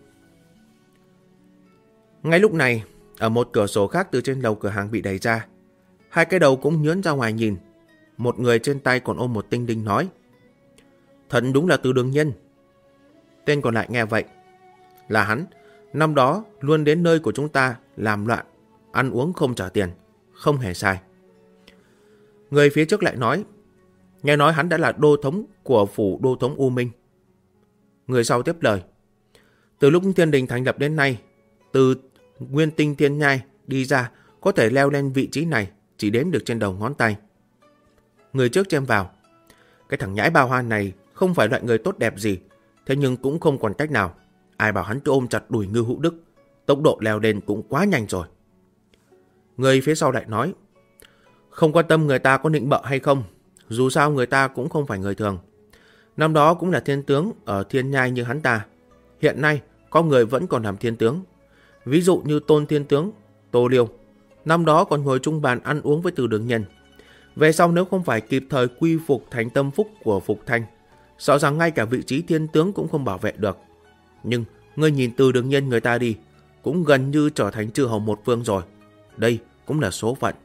Ngay lúc này, ở một cửa sổ khác từ trên lầu cửa hàng bị đẩy ra. Hai cái đầu cũng nhướn ra ngoài nhìn. Một người trên tay còn ôm một tinh đinh nói. Thật đúng là Từ Đường Nhiên. Tên còn lại nghe vậy. Là hắn, năm đó luôn đến nơi của chúng ta làm loạn, ăn uống không trả tiền, không hề sai. Người phía trước lại nói. Nghe nói hắn đã là đô thống của phủ Đô Thống U Minh. Người sau tiếp lời. Từ lúc Thiên Đình thành lập đến nay, từ Nguyên Tinh Thiên Nhai đi ra có thể leo lên vị trí này chỉ đếm được trên đầu ngón tay. Người trước chen vào. Cái thằng nhãi Bao Hoan này không phải loại người tốt đẹp gì, thế nhưng cũng không còn cách nào. Ai bảo hắn cứ ôm chặt đùi Ngưu Hữu Đức, tốc độ leo lên cũng quá nhanh rồi. Người phía sau lại nói. Không quan tâm người ta có nịnh bợ hay không, dù sao người ta cũng không phải người thường. Năm đó cũng là thiên tướng ở Thiên Nhai như hắn ta. Hiện nay có người vẫn còn làm thiên tướng. Ví dụ như Tôn Thiên Tướng, Tô Liêu. Năm đó còn ngồi chung bàn ăn uống với Từ Đường Nhiên. Về sau nếu không phải kịp thời quy phục thành tâm phúc của Phục Thanh, sợ rằng ngay cả vị trí thiên tướng cũng không bảo vệ được. Nhưng ngươi nhìn Từ Đường Nhiên người ta đi, cũng gần như trở thành chư hầu một phương rồi. Đây cũng là số phận.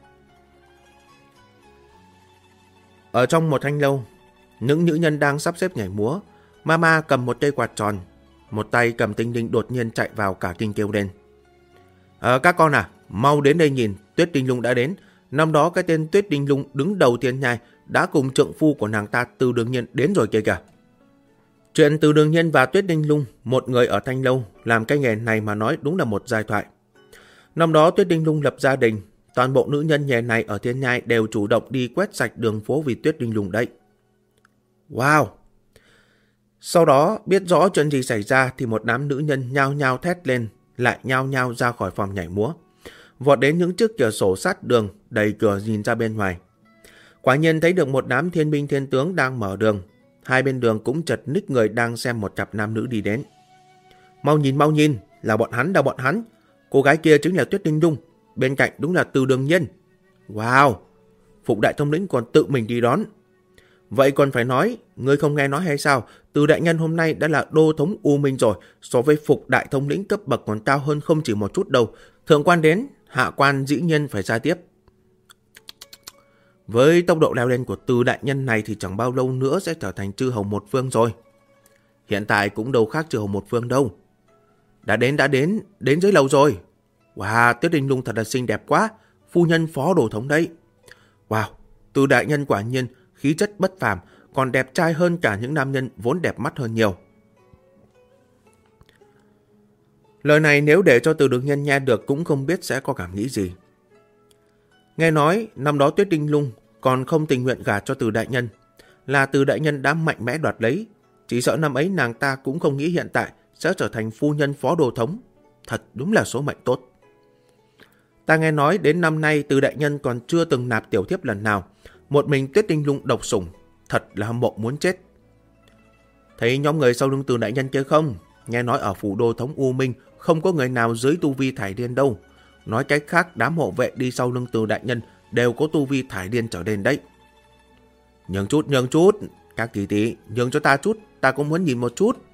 Ở trong một thanh lâu, những nữ nhân đang sắp xếp nhảy múa. Mama cầm một cây quạt tròn, một tay cầm tinh đinh đột nhiên chạy vào cả kinh kêu lên. Các con à, mau đến đây nhìn, Tuyết Linh Lung đã đến. năm đó cái tên Tuyết Đinh Lung đứng đầu thiên nhai đã cùng trượng phu của nàng ta Từ Đường Nhiên đến rồi kìa. Chuyện Từ Đường Nhiên và Tuyết Đinh Lung, một người ở Thanh Lâu, làm cái nghề này mà nói đúng là một giai thoại. Năm đó Tuyết Đinh Lung lập gia đình, toàn bộ nữ nhân nghề này ở thiên nhai đều chủ động đi quét sạch đường phố vì Tuyết Đinh Lung đấy. Wow! Sau đó biết rõ chuyện gì xảy ra thì một đám nữ nhân nhao nhao thét lên, lại nhao nhao ra khỏi phòng nhảy múa, vọt đến những chiếc cửa sổ sát đường, đẩy cửa nhìn ra bên ngoài. Quả nhiên thấy được một đám thiên binh thiên tướng đang mở đường. Hai bên đường cũng chật ních người đang xem một cặp nam nữ đi đến. Mau nhìn, là bọn hắn. Cô gái kia chính là Tuyết Đinh Lung, bên cạnh đúng là Từ Đường Nhiên. Wow, Phục đại thống lĩnh còn tự mình đi đón. Vậy còn phải nói, ngươi không nghe nói hay sao? Từ đại nhân hôm nay đã là đô thống U Minh rồi, so với Phục đại thống lĩnh cấp bậc còn cao hơn không chỉ một chút đâu. Thượng quan đến, hạ quan dĩ nhiên phải ra tiếp. Với tốc độ leo lên của Từ đại nhân này thì chẳng bao lâu nữa sẽ trở thành chư hầu một phương rồi. Hiện tại cũng đâu khác chư hầu một phương đâu. Đã đến dưới lầu rồi. Wow, Tuyết Đinh Lung thật là xinh đẹp quá, phu nhân phó đồ thống đấy. Wow, Từ đại nhân quả nhiên khí chất bất phàm, còn đẹp trai hơn cả những nam nhân vốn đẹp mắt hơn nhiều. Lời này nếu để cho Từ Đường Nhiên nghe được cũng không biết sẽ có cảm nghĩ gì. Nghe nói năm đó Tuyết Đinh Lung còn không tình nguyện gả cho Từ đại nhân, là Từ đại nhân đã mạnh mẽ đoạt lấy. Chỉ sợ năm ấy nàng ta cũng không nghĩ hiện tại sẽ trở thành phu nhân phó đồ thống. Thật đúng là số mệnh tốt. Ta nghe nói đến năm nay Từ đại nhân còn chưa từng nạp tiểu thiếp lần nào, một mình Tuyết Đinh Lung độc sủng, thật là hâm mộ muốn chết. Thấy nhóm người sau lưng Từ đại nhân kia không? Nghe nói ở phủ đô thống U Minh không có người nào dưới tu vi thải điên đâu. Nói cách khác, đám hộ vệ đi sau lưng Từ đại nhân đều có tu vi thải điên trở lên đấy. Nhường chút, các kỳ tỷ, nhường cho ta chút, ta cũng muốn nhìn một chút.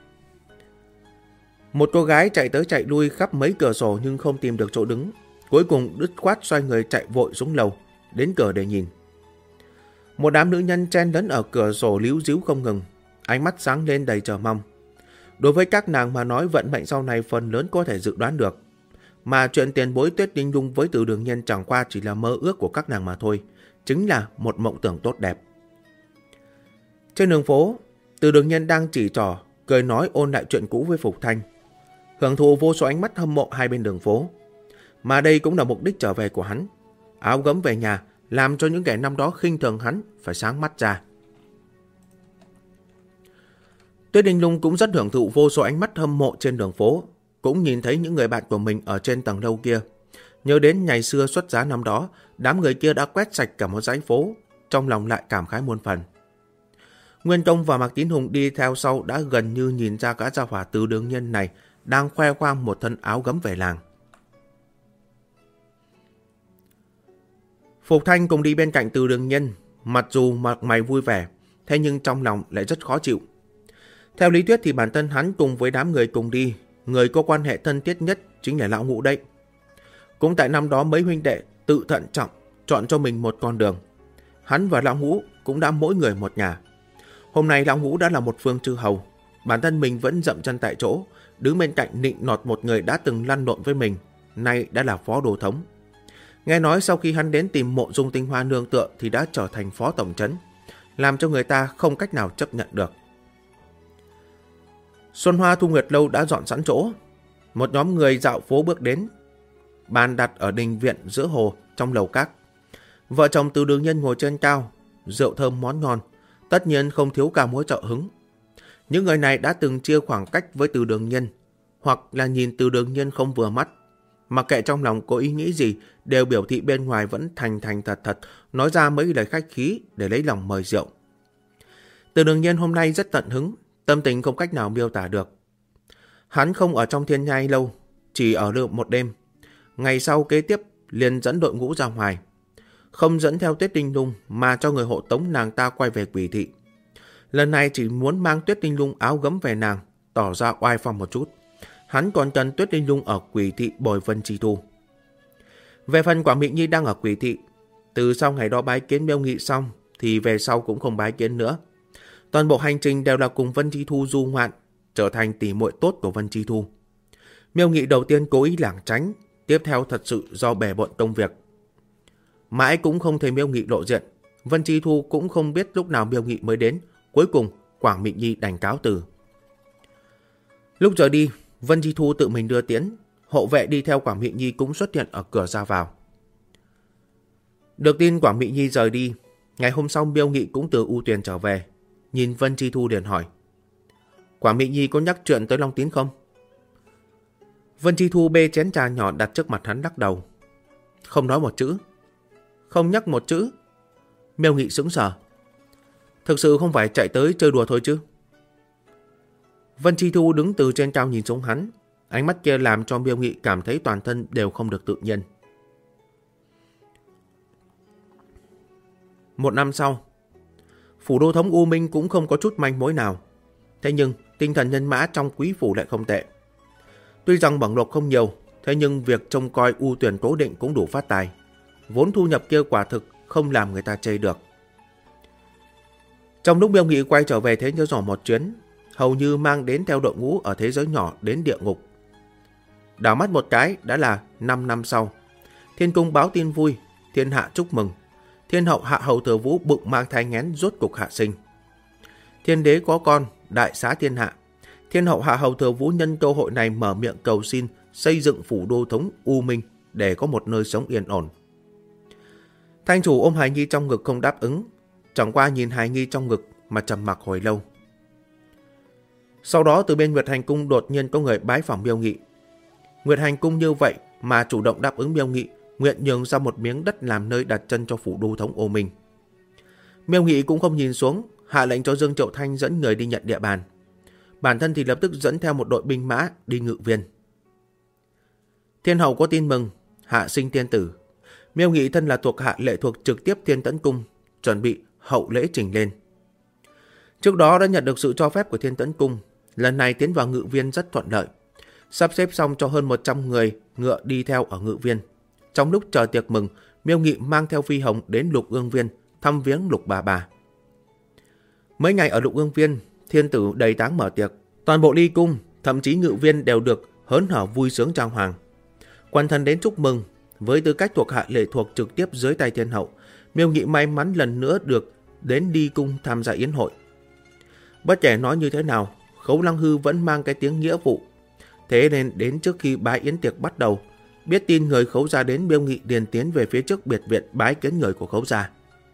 Một cô gái chạy tới chạy lui khắp mấy cửa sổ nhưng không tìm được chỗ đứng. Cuối cùng đứt khoát xoay người chạy vội xuống lầu, đến cửa để nhìn. Một đám nữ nhân chen lấn ở cửa sổ líu díu không ngừng, ánh mắt sáng lên đầy chờ mong. Đối với các nàng mà nói, vận mệnh sau này phần lớn có thể dự đoán được. Mà chuyện tiền bối Tuyết Đinh Lung với Từ Đường Nhiên chẳng qua chỉ là mơ ước của các nàng mà thôi, chính là một mộng tưởng tốt đẹp. Trên đường phố, Từ Đường Nhiên đang chỉ trỏ, cười nói ôn lại chuyện cũ với Phục Thanh, hưởng thụ vô số ánh mắt hâm mộ hai bên đường phố. Mà đây cũng là mục đích trở về của hắn. Áo gấm về nhà, làm cho những kẻ năm đó khinh thường hắn phải sáng mắt ra. Tuyết Đinh Lung cũng rất hưởng thụ vô số ánh mắt hâm mộ trên đường phố, cũng nhìn thấy những người bạn của mình ở trên tầng lâu kia. Nhớ đến ngày xưa xuất giá năm đó, đám người kia đã quét sạch cả một dãy phố, trong lòng lại cảm khái muôn phần. Nguyên Công và Mạc Tín Hùng đi theo sau đã gần như nhìn ra cả gia hỏa Từ Đường Nhiên này đang khoe khoang một thân áo gấm về làng. Phục Thanh cùng đi bên cạnh Từ Đường Nhiên, mặc dù mặt mày vui vẻ, thế nhưng trong lòng lại rất khó chịu. Theo lý thuyết thì bản thân hắn cùng với đám người cùng đi, người có quan hệ thân thiết nhất chính là Lão Ngũ đấy. Cũng tại năm đó mấy huynh đệ tự thận trọng chọn cho mình một con đường. Hắn và Lão Ngũ cũng đã mỗi người một nhà. Hôm nay Lão Ngũ đã là một phương chư hầu, bản thân mình vẫn dậm chân tại chỗ, đứng bên cạnh nịnh nọt một người đã từng lăn lộn với mình, nay đã là phó đồ thống. Nghe nói sau khi hắn đến tìm Mộ Dung Tinh Hoa nương tựa thì đã trở thành phó tổng trấn, làm cho người ta không cách nào chấp nhận được. Xuân Hoa Thu Nguyệt Lâu đã dọn sẵn chỗ. Một nhóm người dạo phố bước đến. Bàn đặt ở đình viện giữa hồ trong lầu các. Vợ chồng Từ Đường Nhiên ngồi trên cao, rượu thơm món ngon, tất nhiên không thiếu ca múa trợ hứng. Những người này đã từng chia khoảng cách với Từ Đường Nhiên, hoặc là nhìn Từ Đường Nhiên không vừa mắt. Mặc kệ trong lòng có ý nghĩ gì, đều biểu thị bên ngoài vẫn thành thành thật thật, nói ra mấy lời khách khí để lấy lòng mời rượu. Từ Đường Nhiên hôm nay rất tận hứng, tâm tình không cách nào miêu tả được. Hắn không ở trong thiên nhai lâu, chỉ ở được một đêm. Ngày sau kế tiếp liền dẫn đội ngũ ra ngoài. Không dẫn theo Tuyết Đinh Lung mà cho người hộ tống nàng ta quay về Quỷ Thị. Lần này chỉ muốn mang Tuyết Đinh Lung áo gấm về nàng, tỏ ra oai phong một chút. Hắn còn cần Tuyết Đinh Lung ở Quỷ Thị bồi Vân Chi Thu. Về phần Quả Mị Nhi đang ở Quỷ Thị, từ sau ngày đó bái kiến Miêu Nghị xong thì về sau cũng không bái kiến nữa. Toàn bộ hành trình đều là cùng Vân Chi Thu du ngoạn, trở thành tỷ muội tốt của Vân Chi Thu. Miêu Nghị đầu tiên cố ý lảng tránh, tiếp theo thật sự do bề bộn công việc. Mãi cũng không thấy Miêu Nghị lộ diện. Vân Chi Thu cũng không biết lúc nào Miêu Nghị mới đến. Cuối cùng Quảng Mị Nhi đành cáo từ. Lúc rời đi, Vân Chi Thu tự mình đưa tiễn. Hộ vệ đi theo Quảng Mị Nhi cũng xuất hiện ở cửa ra vào. Được tin Quảng Mị Nhi rời đi, ngày hôm sau Miêu Nghị cũng từ U Tuyền trở về. Nhìn Vân Chi Thu liền hỏi: Quảng Mị Nhi có nhắc chuyện tới Long Tín không? Vân Chi Thu bê chén trà nhỏ đặt trước mặt hắn lắc đầu. Không nói một chữ. Không nhắc một chữ. Miêu Nghị sững sờ. Thực sự không phải chạy tới chơi đùa thôi chứ? Vân Chi Thu đứng từ trên cao nhìn xuống hắn. Ánh mắt kia làm cho Miêu Nghị cảm thấy toàn thân đều không được tự nhiên. Một năm sau, phủ đô thống U Minh cũng không có chút manh mối nào. Thế nhưng tinh thần nhân mã trong quý phủ lại không tệ. Tuy rằng bổng lộc không nhiều, thế nhưng việc trông coi U Tuyền cố định cũng đủ phát tài. Vốn thu nhập kia quả thực không làm người ta chê được. Trong lúc Miêu Nghị quay trở về thế giới nhỏ một chuyến, hầu như mang đến theo đội ngũ ở thế giới nhỏ đến địa ngục. Đảo mắt một cái đã là 5 năm sau. Thiên cung báo tin vui, thiên hạ chúc mừng. Thiên hậu Hạ Hầu Thừa Vũ bụng mang thai nghén rốt cục hạ sinh. Thiên đế có con, đại xá thiên hạ. Thiên hậu Hạ Hầu Thừa Vũ nhân cơ hội này mở miệng cầu xin xây dựng phủ đô thống U Minh để có một nơi sống yên ổn. Thanh chủ ôm hài nhi trong ngực không đáp ứng, chẳng qua nhìn hài nhi trong ngực mà trầm mặc hồi lâu. Sau đó từ bên Nguyệt Hành Cung đột nhiên có người bái phỏng Miêu Nghị. Nguyệt Hành Cung như vậy mà chủ động đáp ứng Miêu Nghị, nguyện nhường ra một miếng đất làm nơi đặt chân cho phủ đô thống U Minh. Miêu Nghị cũng không nhìn xuống, hạ lệnh cho Dương Triệu Thanh dẫn người đi nhận địa bàn. Bản thân thì lập tức dẫn theo một đội binh mã đi ngự viên. Thiên hậu có tin mừng, hạ sinh tiên tử. Miêu Nghị thân là thuộc hạ lệ thuộc trực tiếp Thiên Tẫn Cung, chuẩn bị hậu lễ trình lên. Trước đó đã nhận được sự cho phép của Thiên Tẫn Cung, lần này tiến vào ngự viên rất thuận lợi. Sắp xếp xong cho hơn 100 người ngựa đi theo ở ngự viên. Trong lúc chờ tiệc mừng, Miêu Nghị mang theo Phi Hồng đến Lục Ương Viên thăm viếng Lục bà. Mấy ngày ở Lục Ương Viên, thiên tử đầy táng mở tiệc. Toàn bộ ly cung, thậm chí ngự viên đều được hớn hở vui sướng trang hoàng. Quan thần đến chúc mừng. Với tư cách thuộc hạ lệ thuộc trực tiếp dưới tay thiên hậu, Miêu Nghị may mắn lần nữa được đến đi cung tham gia yến hội. Bất kể nói như thế nào, Khấu Lăng Hư vẫn mang cái tiếng nghĩa vụ. Thế nên đến trước khi bái yến tiệc bắt đầu, biết tin người Khấu gia đến, Miêu Nghị liền tiến về phía trước biệt viện bái kiến người của Khấu gia.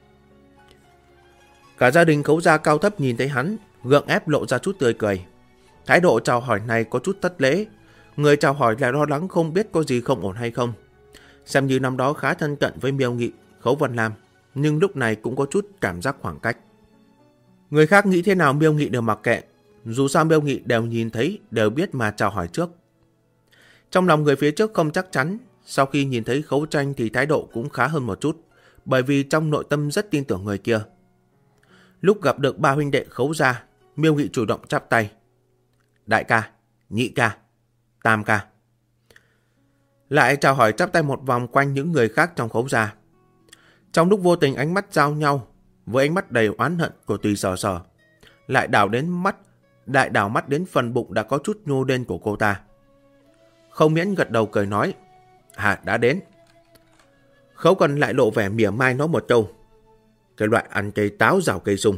Cả gia đình Khấu gia cao thấp nhìn thấy hắn, gượng ép lộ ra chút tươi cười. Thái độ chào hỏi này có chút thất lễ. Người chào hỏi lại lo lắng không biết có gì không ổn hay không. Xem như năm đó khá thân cận với Miêu Nghị, Khấu Vân Lam, nhưng lúc này cũng có chút cảm giác khoảng cách. Người khác nghĩ thế nào Miêu Nghị đều mặc kệ. Dù sao Miêu Nghị đều nhìn thấy, đều biết mà chào hỏi trước. Trong lòng người phía trước không chắc chắn, sau khi nhìn thấy Khấu Tranh thì thái độ cũng khá hơn một chút, bởi vì trong nội tâm rất tin tưởng người kia. Lúc gặp được ba huynh đệ Khấu gia, Miêu Nghị chủ động chắp tay. Đại ca, nhị ca, tam ca. Lại chào hỏi chắp tay một vòng quanh những người khác trong Khấu gia. Trong lúc vô tình ánh mắt giao nhau, với ánh mắt đầy oán hận của Tùy Sở Sở, lại đảo mắt đến phần bụng đã có chút nhô lên của cô ta. Không miễn gật đầu cười nói, đã đến. Khấu Cần lại lộ vẻ mỉa mai nói một câu, cái loại ăn cây táo rào cây sung.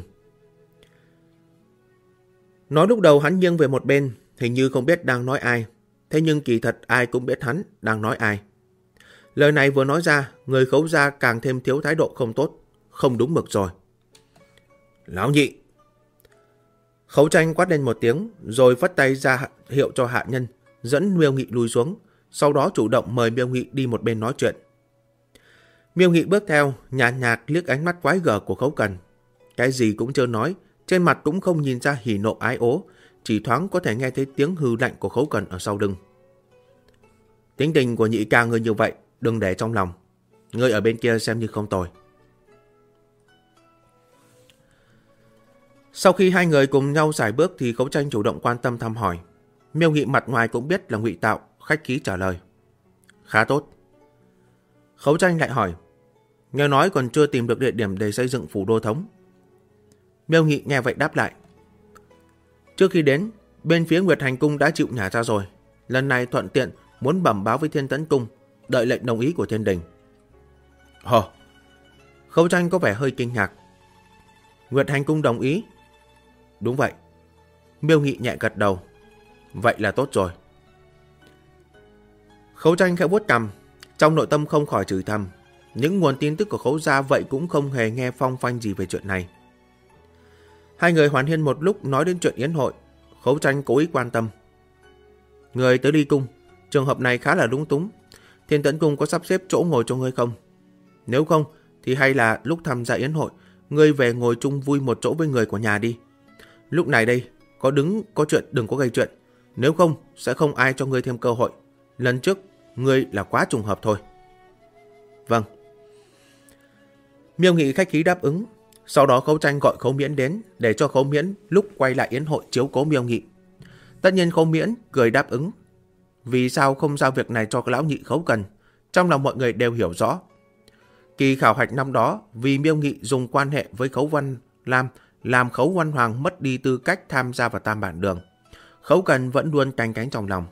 Nói lúc đầu hắn nghiêng về một bên, hình như không biết đang nói ai, thế nhưng kỳ thật ai cũng biết hắn đang nói ai. Lời này vừa nói ra, người Khấu gia càng thêm thiếu thái độ không tốt, không đúng mực rồi. Lão nhị! Khấu Tranh quát lên một tiếng, rồi phất tay ra hiệu cho hạ nhân, dẫn Miêu Nghị lùi xuống, sau đó chủ động mời Miêu Nghị đi một bên nói chuyện. Miêu Nghị bước theo, nhàn nhạt liếc ánh mắt quái gở của Khấu Cần. Cái gì cũng chưa nói, trên mặt cũng không nhìn ra hỉ nộ ái ố, chỉ thoáng có thể nghe thấy tiếng hừ lạnh của Khấu Cần ở sau lưng. Tính tình của nhị ca ngươi như vậy, đừng để trong lòng. Ngươi ở bên kia xem như không tồi. Sau khi hai người cùng nhau giải bước thì Khấu Tranh chủ động quan tâm thăm hỏi. Miêu Nghị mặt ngoài cũng biết là ngụy tạo, khách khí trả lời. Khá tốt. Khấu Tranh lại hỏi, nghe nói còn chưa tìm được địa điểm để xây dựng phủ đô thống. Miêu Nghị nghe vậy đáp lại. Trước khi đến, bên phía Nguyệt Hành Cung đã chịu nhả ra rồi. Lần này thuận tiện muốn bẩm báo với Thiên Tẫn Cung, đợi lệnh đồng ý của thiên đình. Khấu Tranh có vẻ hơi kinh ngạc. Nguyệt Hành Cung đồng ý. Đúng vậy. Miêu Nghị nhẹ gật đầu. Vậy là tốt rồi. Khấu Tranh khẽ vuốt cằm, trong nội tâm không khỏi chửi thầm. Những nguồn tin tức của Khấu gia vậy cũng không hề nghe phong phanh gì về chuyện này. Hai người hoàn hiên một lúc nói đến chuyện yến hội. Khấu Tranh cố ý quan tâm. Người tới Ly Cung, trường hợp này khá là lúng túng. Thiên Tẫn Cung có sắp xếp chỗ ngồi cho ngươi không? Nếu không thì hay là lúc tham gia yến hội, ngươi về ngồi chung vui một chỗ với người của nhà đi. Lúc này đây, có chuyện đừng có gây chuyện. Nếu không sẽ không ai cho ngươi thêm cơ hội. Lần trước ngươi là quá trùng hợp thôi. Vâng. Miêu Nghị khách khí đáp ứng. Sau đó Khấu Tranh gọi Khấu Miễn đến để cho Khấu Miễn lúc quay lại yến hội chiếu cố Miêu Nghị. Tất nhiên Khấu Miễn cười đáp ứng. Vì sao không giao việc này cho lão nhị Khấu Cần? Trong lòng mọi người đều hiểu rõ. Kỳ khảo hạch năm đó vì Miêu Nghị dùng quan hệ với Khấu Văn Lam làm Khấu Văn Hoàng mất đi tư cách tham gia vào Tam Bản Đường. Khấu Cần vẫn luôn canh cánh trong lòng.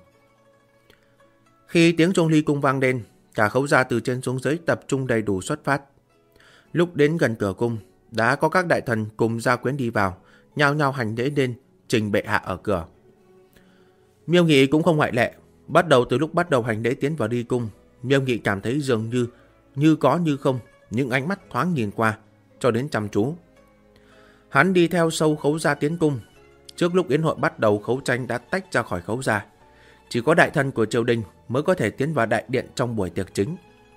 Khi tiếng chuông Ly Cung vang lên, cả Khấu gia từ trên xuống dưới tập trung đầy đủ xuất phát. Lúc đến gần cửa cung, đã có các đại thần cùng gia quyến đi vào, nhao nhao hành lễ lên trình bệ hạ ở cửa. Miêu Nghị cũng không ngoại lệ. Bắt đầu từ lúc bắt đầu hành lễ tiến vào Ly Cung, Miêu Nghị cảm thấy dường như có như không, những ánh mắt thoáng nhìn qua, cho đến chăm chú. Hắn đi theo sau Khấu gia tiến cung. Trước lúc yến hội bắt đầu, Khấu Tranh đã tách ra khỏi Khấu gia. Chỉ có đại thần của triều đình mới có thể tiến vào đại điện trong buổi tiệc chính.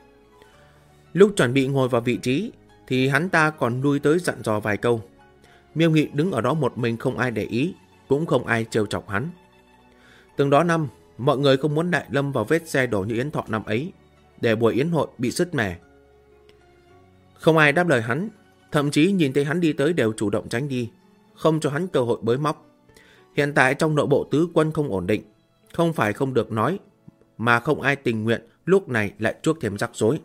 Lúc chuẩn bị ngồi vào vị trí thì hắn ta còn lui tới dặn dò vài câu. Miêu Nghị đứng ở đó một mình, không ai để ý, cũng không ai trêu chọc hắn. Từng đó năm, mọi người không muốn đại lâm vào vết xe đổ như yến thọ năm ấy, để buổi yến hội bị sứt mẻ. Không ai đáp lời hắn, thậm chí nhìn thấy hắn đi tới đều chủ động tránh đi, không cho hắn cơ hội bới móc. Hiện tại trong nội bộ tứ quân không ổn định, không phải không được nói, mà không ai tình nguyện lúc này lại chuốc thêm rắc rối.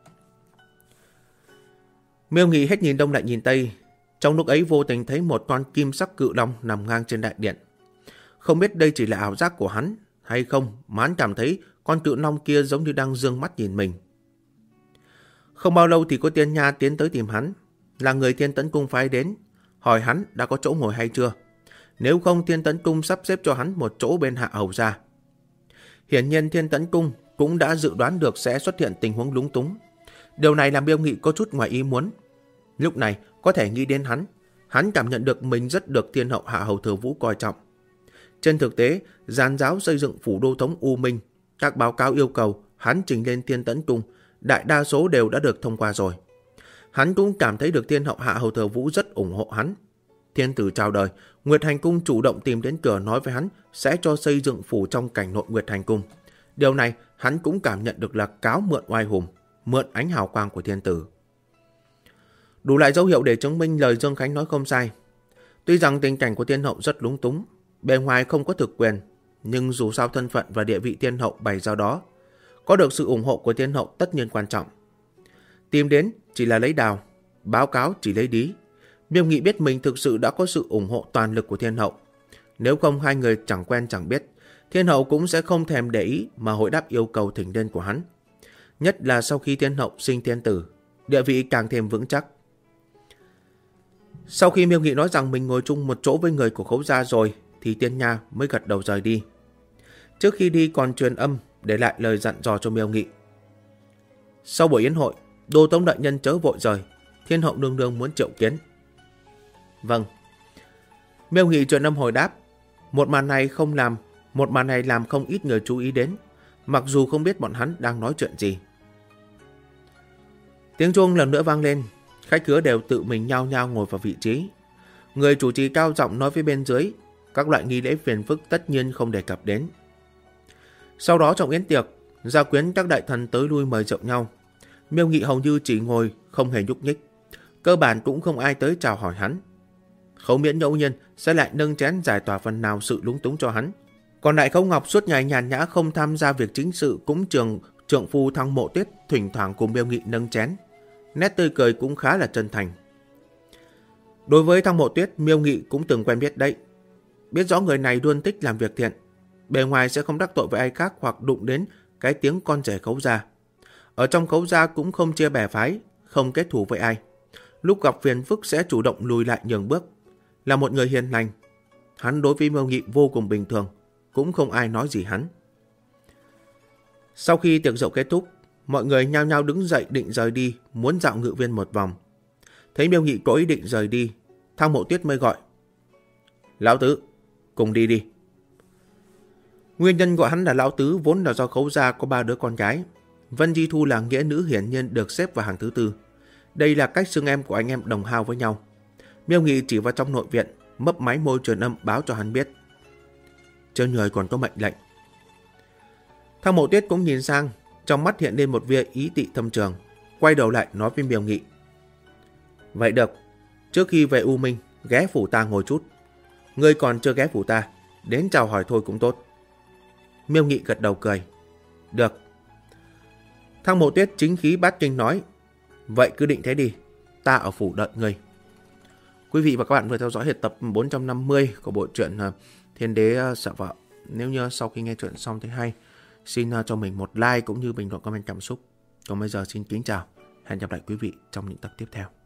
Miêu Nghị hết nhìn đông lại nhìn tây, trong lúc ấy vô tình thấy một con kim sắc cự long nằm ngang trên đại điện. Không biết đây chỉ là ảo giác của hắn hay không, mà hắn cảm thấy con cự long kia giống như đang dương mắt nhìn mình. Không bao lâu thì có tiên nha tiến tới tìm hắn, là người Thiên Tẫn Cung phái đến, hỏi hắn đã có chỗ ngồi hay chưa. Nếu không, Thiên Tẫn Cung sắp xếp cho hắn một chỗ bên hạ hầu gia. Hiển nhiên Thiên Tẫn Cung cũng đã dự đoán được sẽ xuất hiện tình huống lúng túng. Điều này làm Miêu Nghị có chút ngoài ý muốn. Lúc này có thể nghĩ đến hắn cảm nhận được mình rất được Thiên hậu Hạ hầu Thừa Vũ coi trọng. Trên thực tế, giàn giáo xây dựng phủ đô thống U Minh, các báo cáo yêu cầu hắn trình lên Thiên Tẫn Cung, đại đa số đều đã được thông qua rồi. Hắn cũng cảm thấy được Thiên hậu Hạ hầu Thừa Vũ rất ủng hộ hắn. Thiên tử chào đời, Nguyệt Hành Cung chủ động tìm đến cửa nói với hắn sẽ cho xây dựng phủ trong cảnh nội Nguyệt Hành Cung. Điều này hắn cũng cảm nhận được là cáo mượn oai hùng, mượn ánh hào quang của thiên tử. Đủ loại dấu hiệu để chứng minh lời Dương Khánh nói không sai. Tuy rằng tình cảnh của thiên hậu rất lúng túng, bề ngoài không có thực quyền, nhưng dù sao thân phận và địa vị thiên hậu bày ra đó, có được sự ủng hộ của thiên hậu tất nhiên quan trọng. Tìm đến chỉ là lấy đào, báo cáo chỉ lấy đí. Miêu Nghị biết mình thực sự đã có sự ủng hộ toàn lực của thiên hậu. Nếu không hai người chẳng quen chẳng biết, thiên hậu cũng sẽ không thèm để ý mà hồi đáp yêu cầu thỉnh lên của hắn. Nhất là sau khi thiên hậu sinh thiên tử, địa vị càng thêm vững chắc. Sau khi Miêu Nghị nói rằng mình ngồi chung một chỗ với người của Khấu gia rồi, thì Tiên Nha mới gật đầu rời đi. Trước khi đi còn truyền âm để lại lời dặn dò cho Miêu Nghị. Sau buổi yến hội, Đô Tông đại nhân chớ vội rời, Thiên hậu nương nương muốn triệu kiến. Vâng. Miêu Nghị truyền âm hồi đáp. Một màn này làm không ít người chú ý đến, mặc dù không biết bọn hắn đang nói chuyện gì. Tiếng chuông lần nữa vang lên, khách khứa đều tự mình nhao nhao ngồi vào vị trí. Người chủ trì cao giọng nói với bên dưới, các loại nghi lễ phiền phức tất nhiên không đề cập đến. Sau đó trong yến tiệc, gia quyến các đại thần tới lui mời rượu nhau. Miêu Nghị hầu như chỉ ngồi không hề nhúc nhích, cơ bản cũng không ai tới chào hỏi hắn. Khấu Miễn ngẫu nhiên sẽ lại nâng chén giải tỏa phần nào sự lúng túng cho hắn. Còn đại Khấu Ngọc suốt ngày nhàn nhã không tham gia việc chính sự, cũng trượng phu Thăng Mộ Tuyết thỉnh thoảng cùng Miêu Nghị nâng chén, nét tươi cười cũng khá là chân thành. Đối với Thăng Mộ Tuyết, Miêu Nghị cũng từng quen biết đấy. Biết rõ người này luôn thích làm việc thiện, bề ngoài sẽ không đắc tội với ai khác hoặc đụng đến cái tiếng con rể Khấu gia. Ở trong Khấu gia cũng không chia bè phái, không kết thù với ai, lúc gặp phiền phức sẽ chủ động lùi lại nhường bước, là một người hiền lành. Hắn đối với Miêu Nghị vô cùng bình thường, cũng không ai nói gì hắn. Sau khi tiệc rượu kết thúc, mọi người nhao nhao đứng dậy định rời đi, muốn dạo ngự viên một vòng. Thấy Miêu Nghị có ý định rời đi, Thang Mộ Tuyết mới gọi: Lão Tứ, cùng đi đi. Nguyên nhân gọi hắn là Lão Tứ vốn là do Khấu gia có 3 đứa con gái. Vân Di Thu là nghĩa nữ hiển nhiên được xếp vào hàng thứ tư. Đây là cách xưng em của anh em đồng hao với nhau. Miêu Nghị chỉ vào trong nội viện, mấp máy môi truyền âm báo cho hắn biết: trên người còn có mệnh lệnh. Thang Mộ Tuyết cũng nhìn sang, trong mắt hiện lên một tia ý tị thâm trường, quay đầu lại nói với Miêu Nghị: vậy được, trước khi về U Minh, ghé phủ ta ngồi chút. Ngươi còn chưa ghé phủ ta, đến chào hỏi thôi cũng tốt. Miêu Nghị gật đầu cười: được. Thang Mộ Tuyết chính khí bát kinh nói: vậy cứ định thế đi, ta ở phủ đợi ngươi. Quý vị và các bạn vừa theo dõi hết tập 450 của bộ truyện Thiên Đế Sợ Vợ. Nếu như sau khi nghe truyện xong thấy hay, xin cho mình một like cũng như bình luận comment cảm xúc. Còn bây giờ xin kính chào, hẹn gặp lại quý vị trong những tập tiếp theo.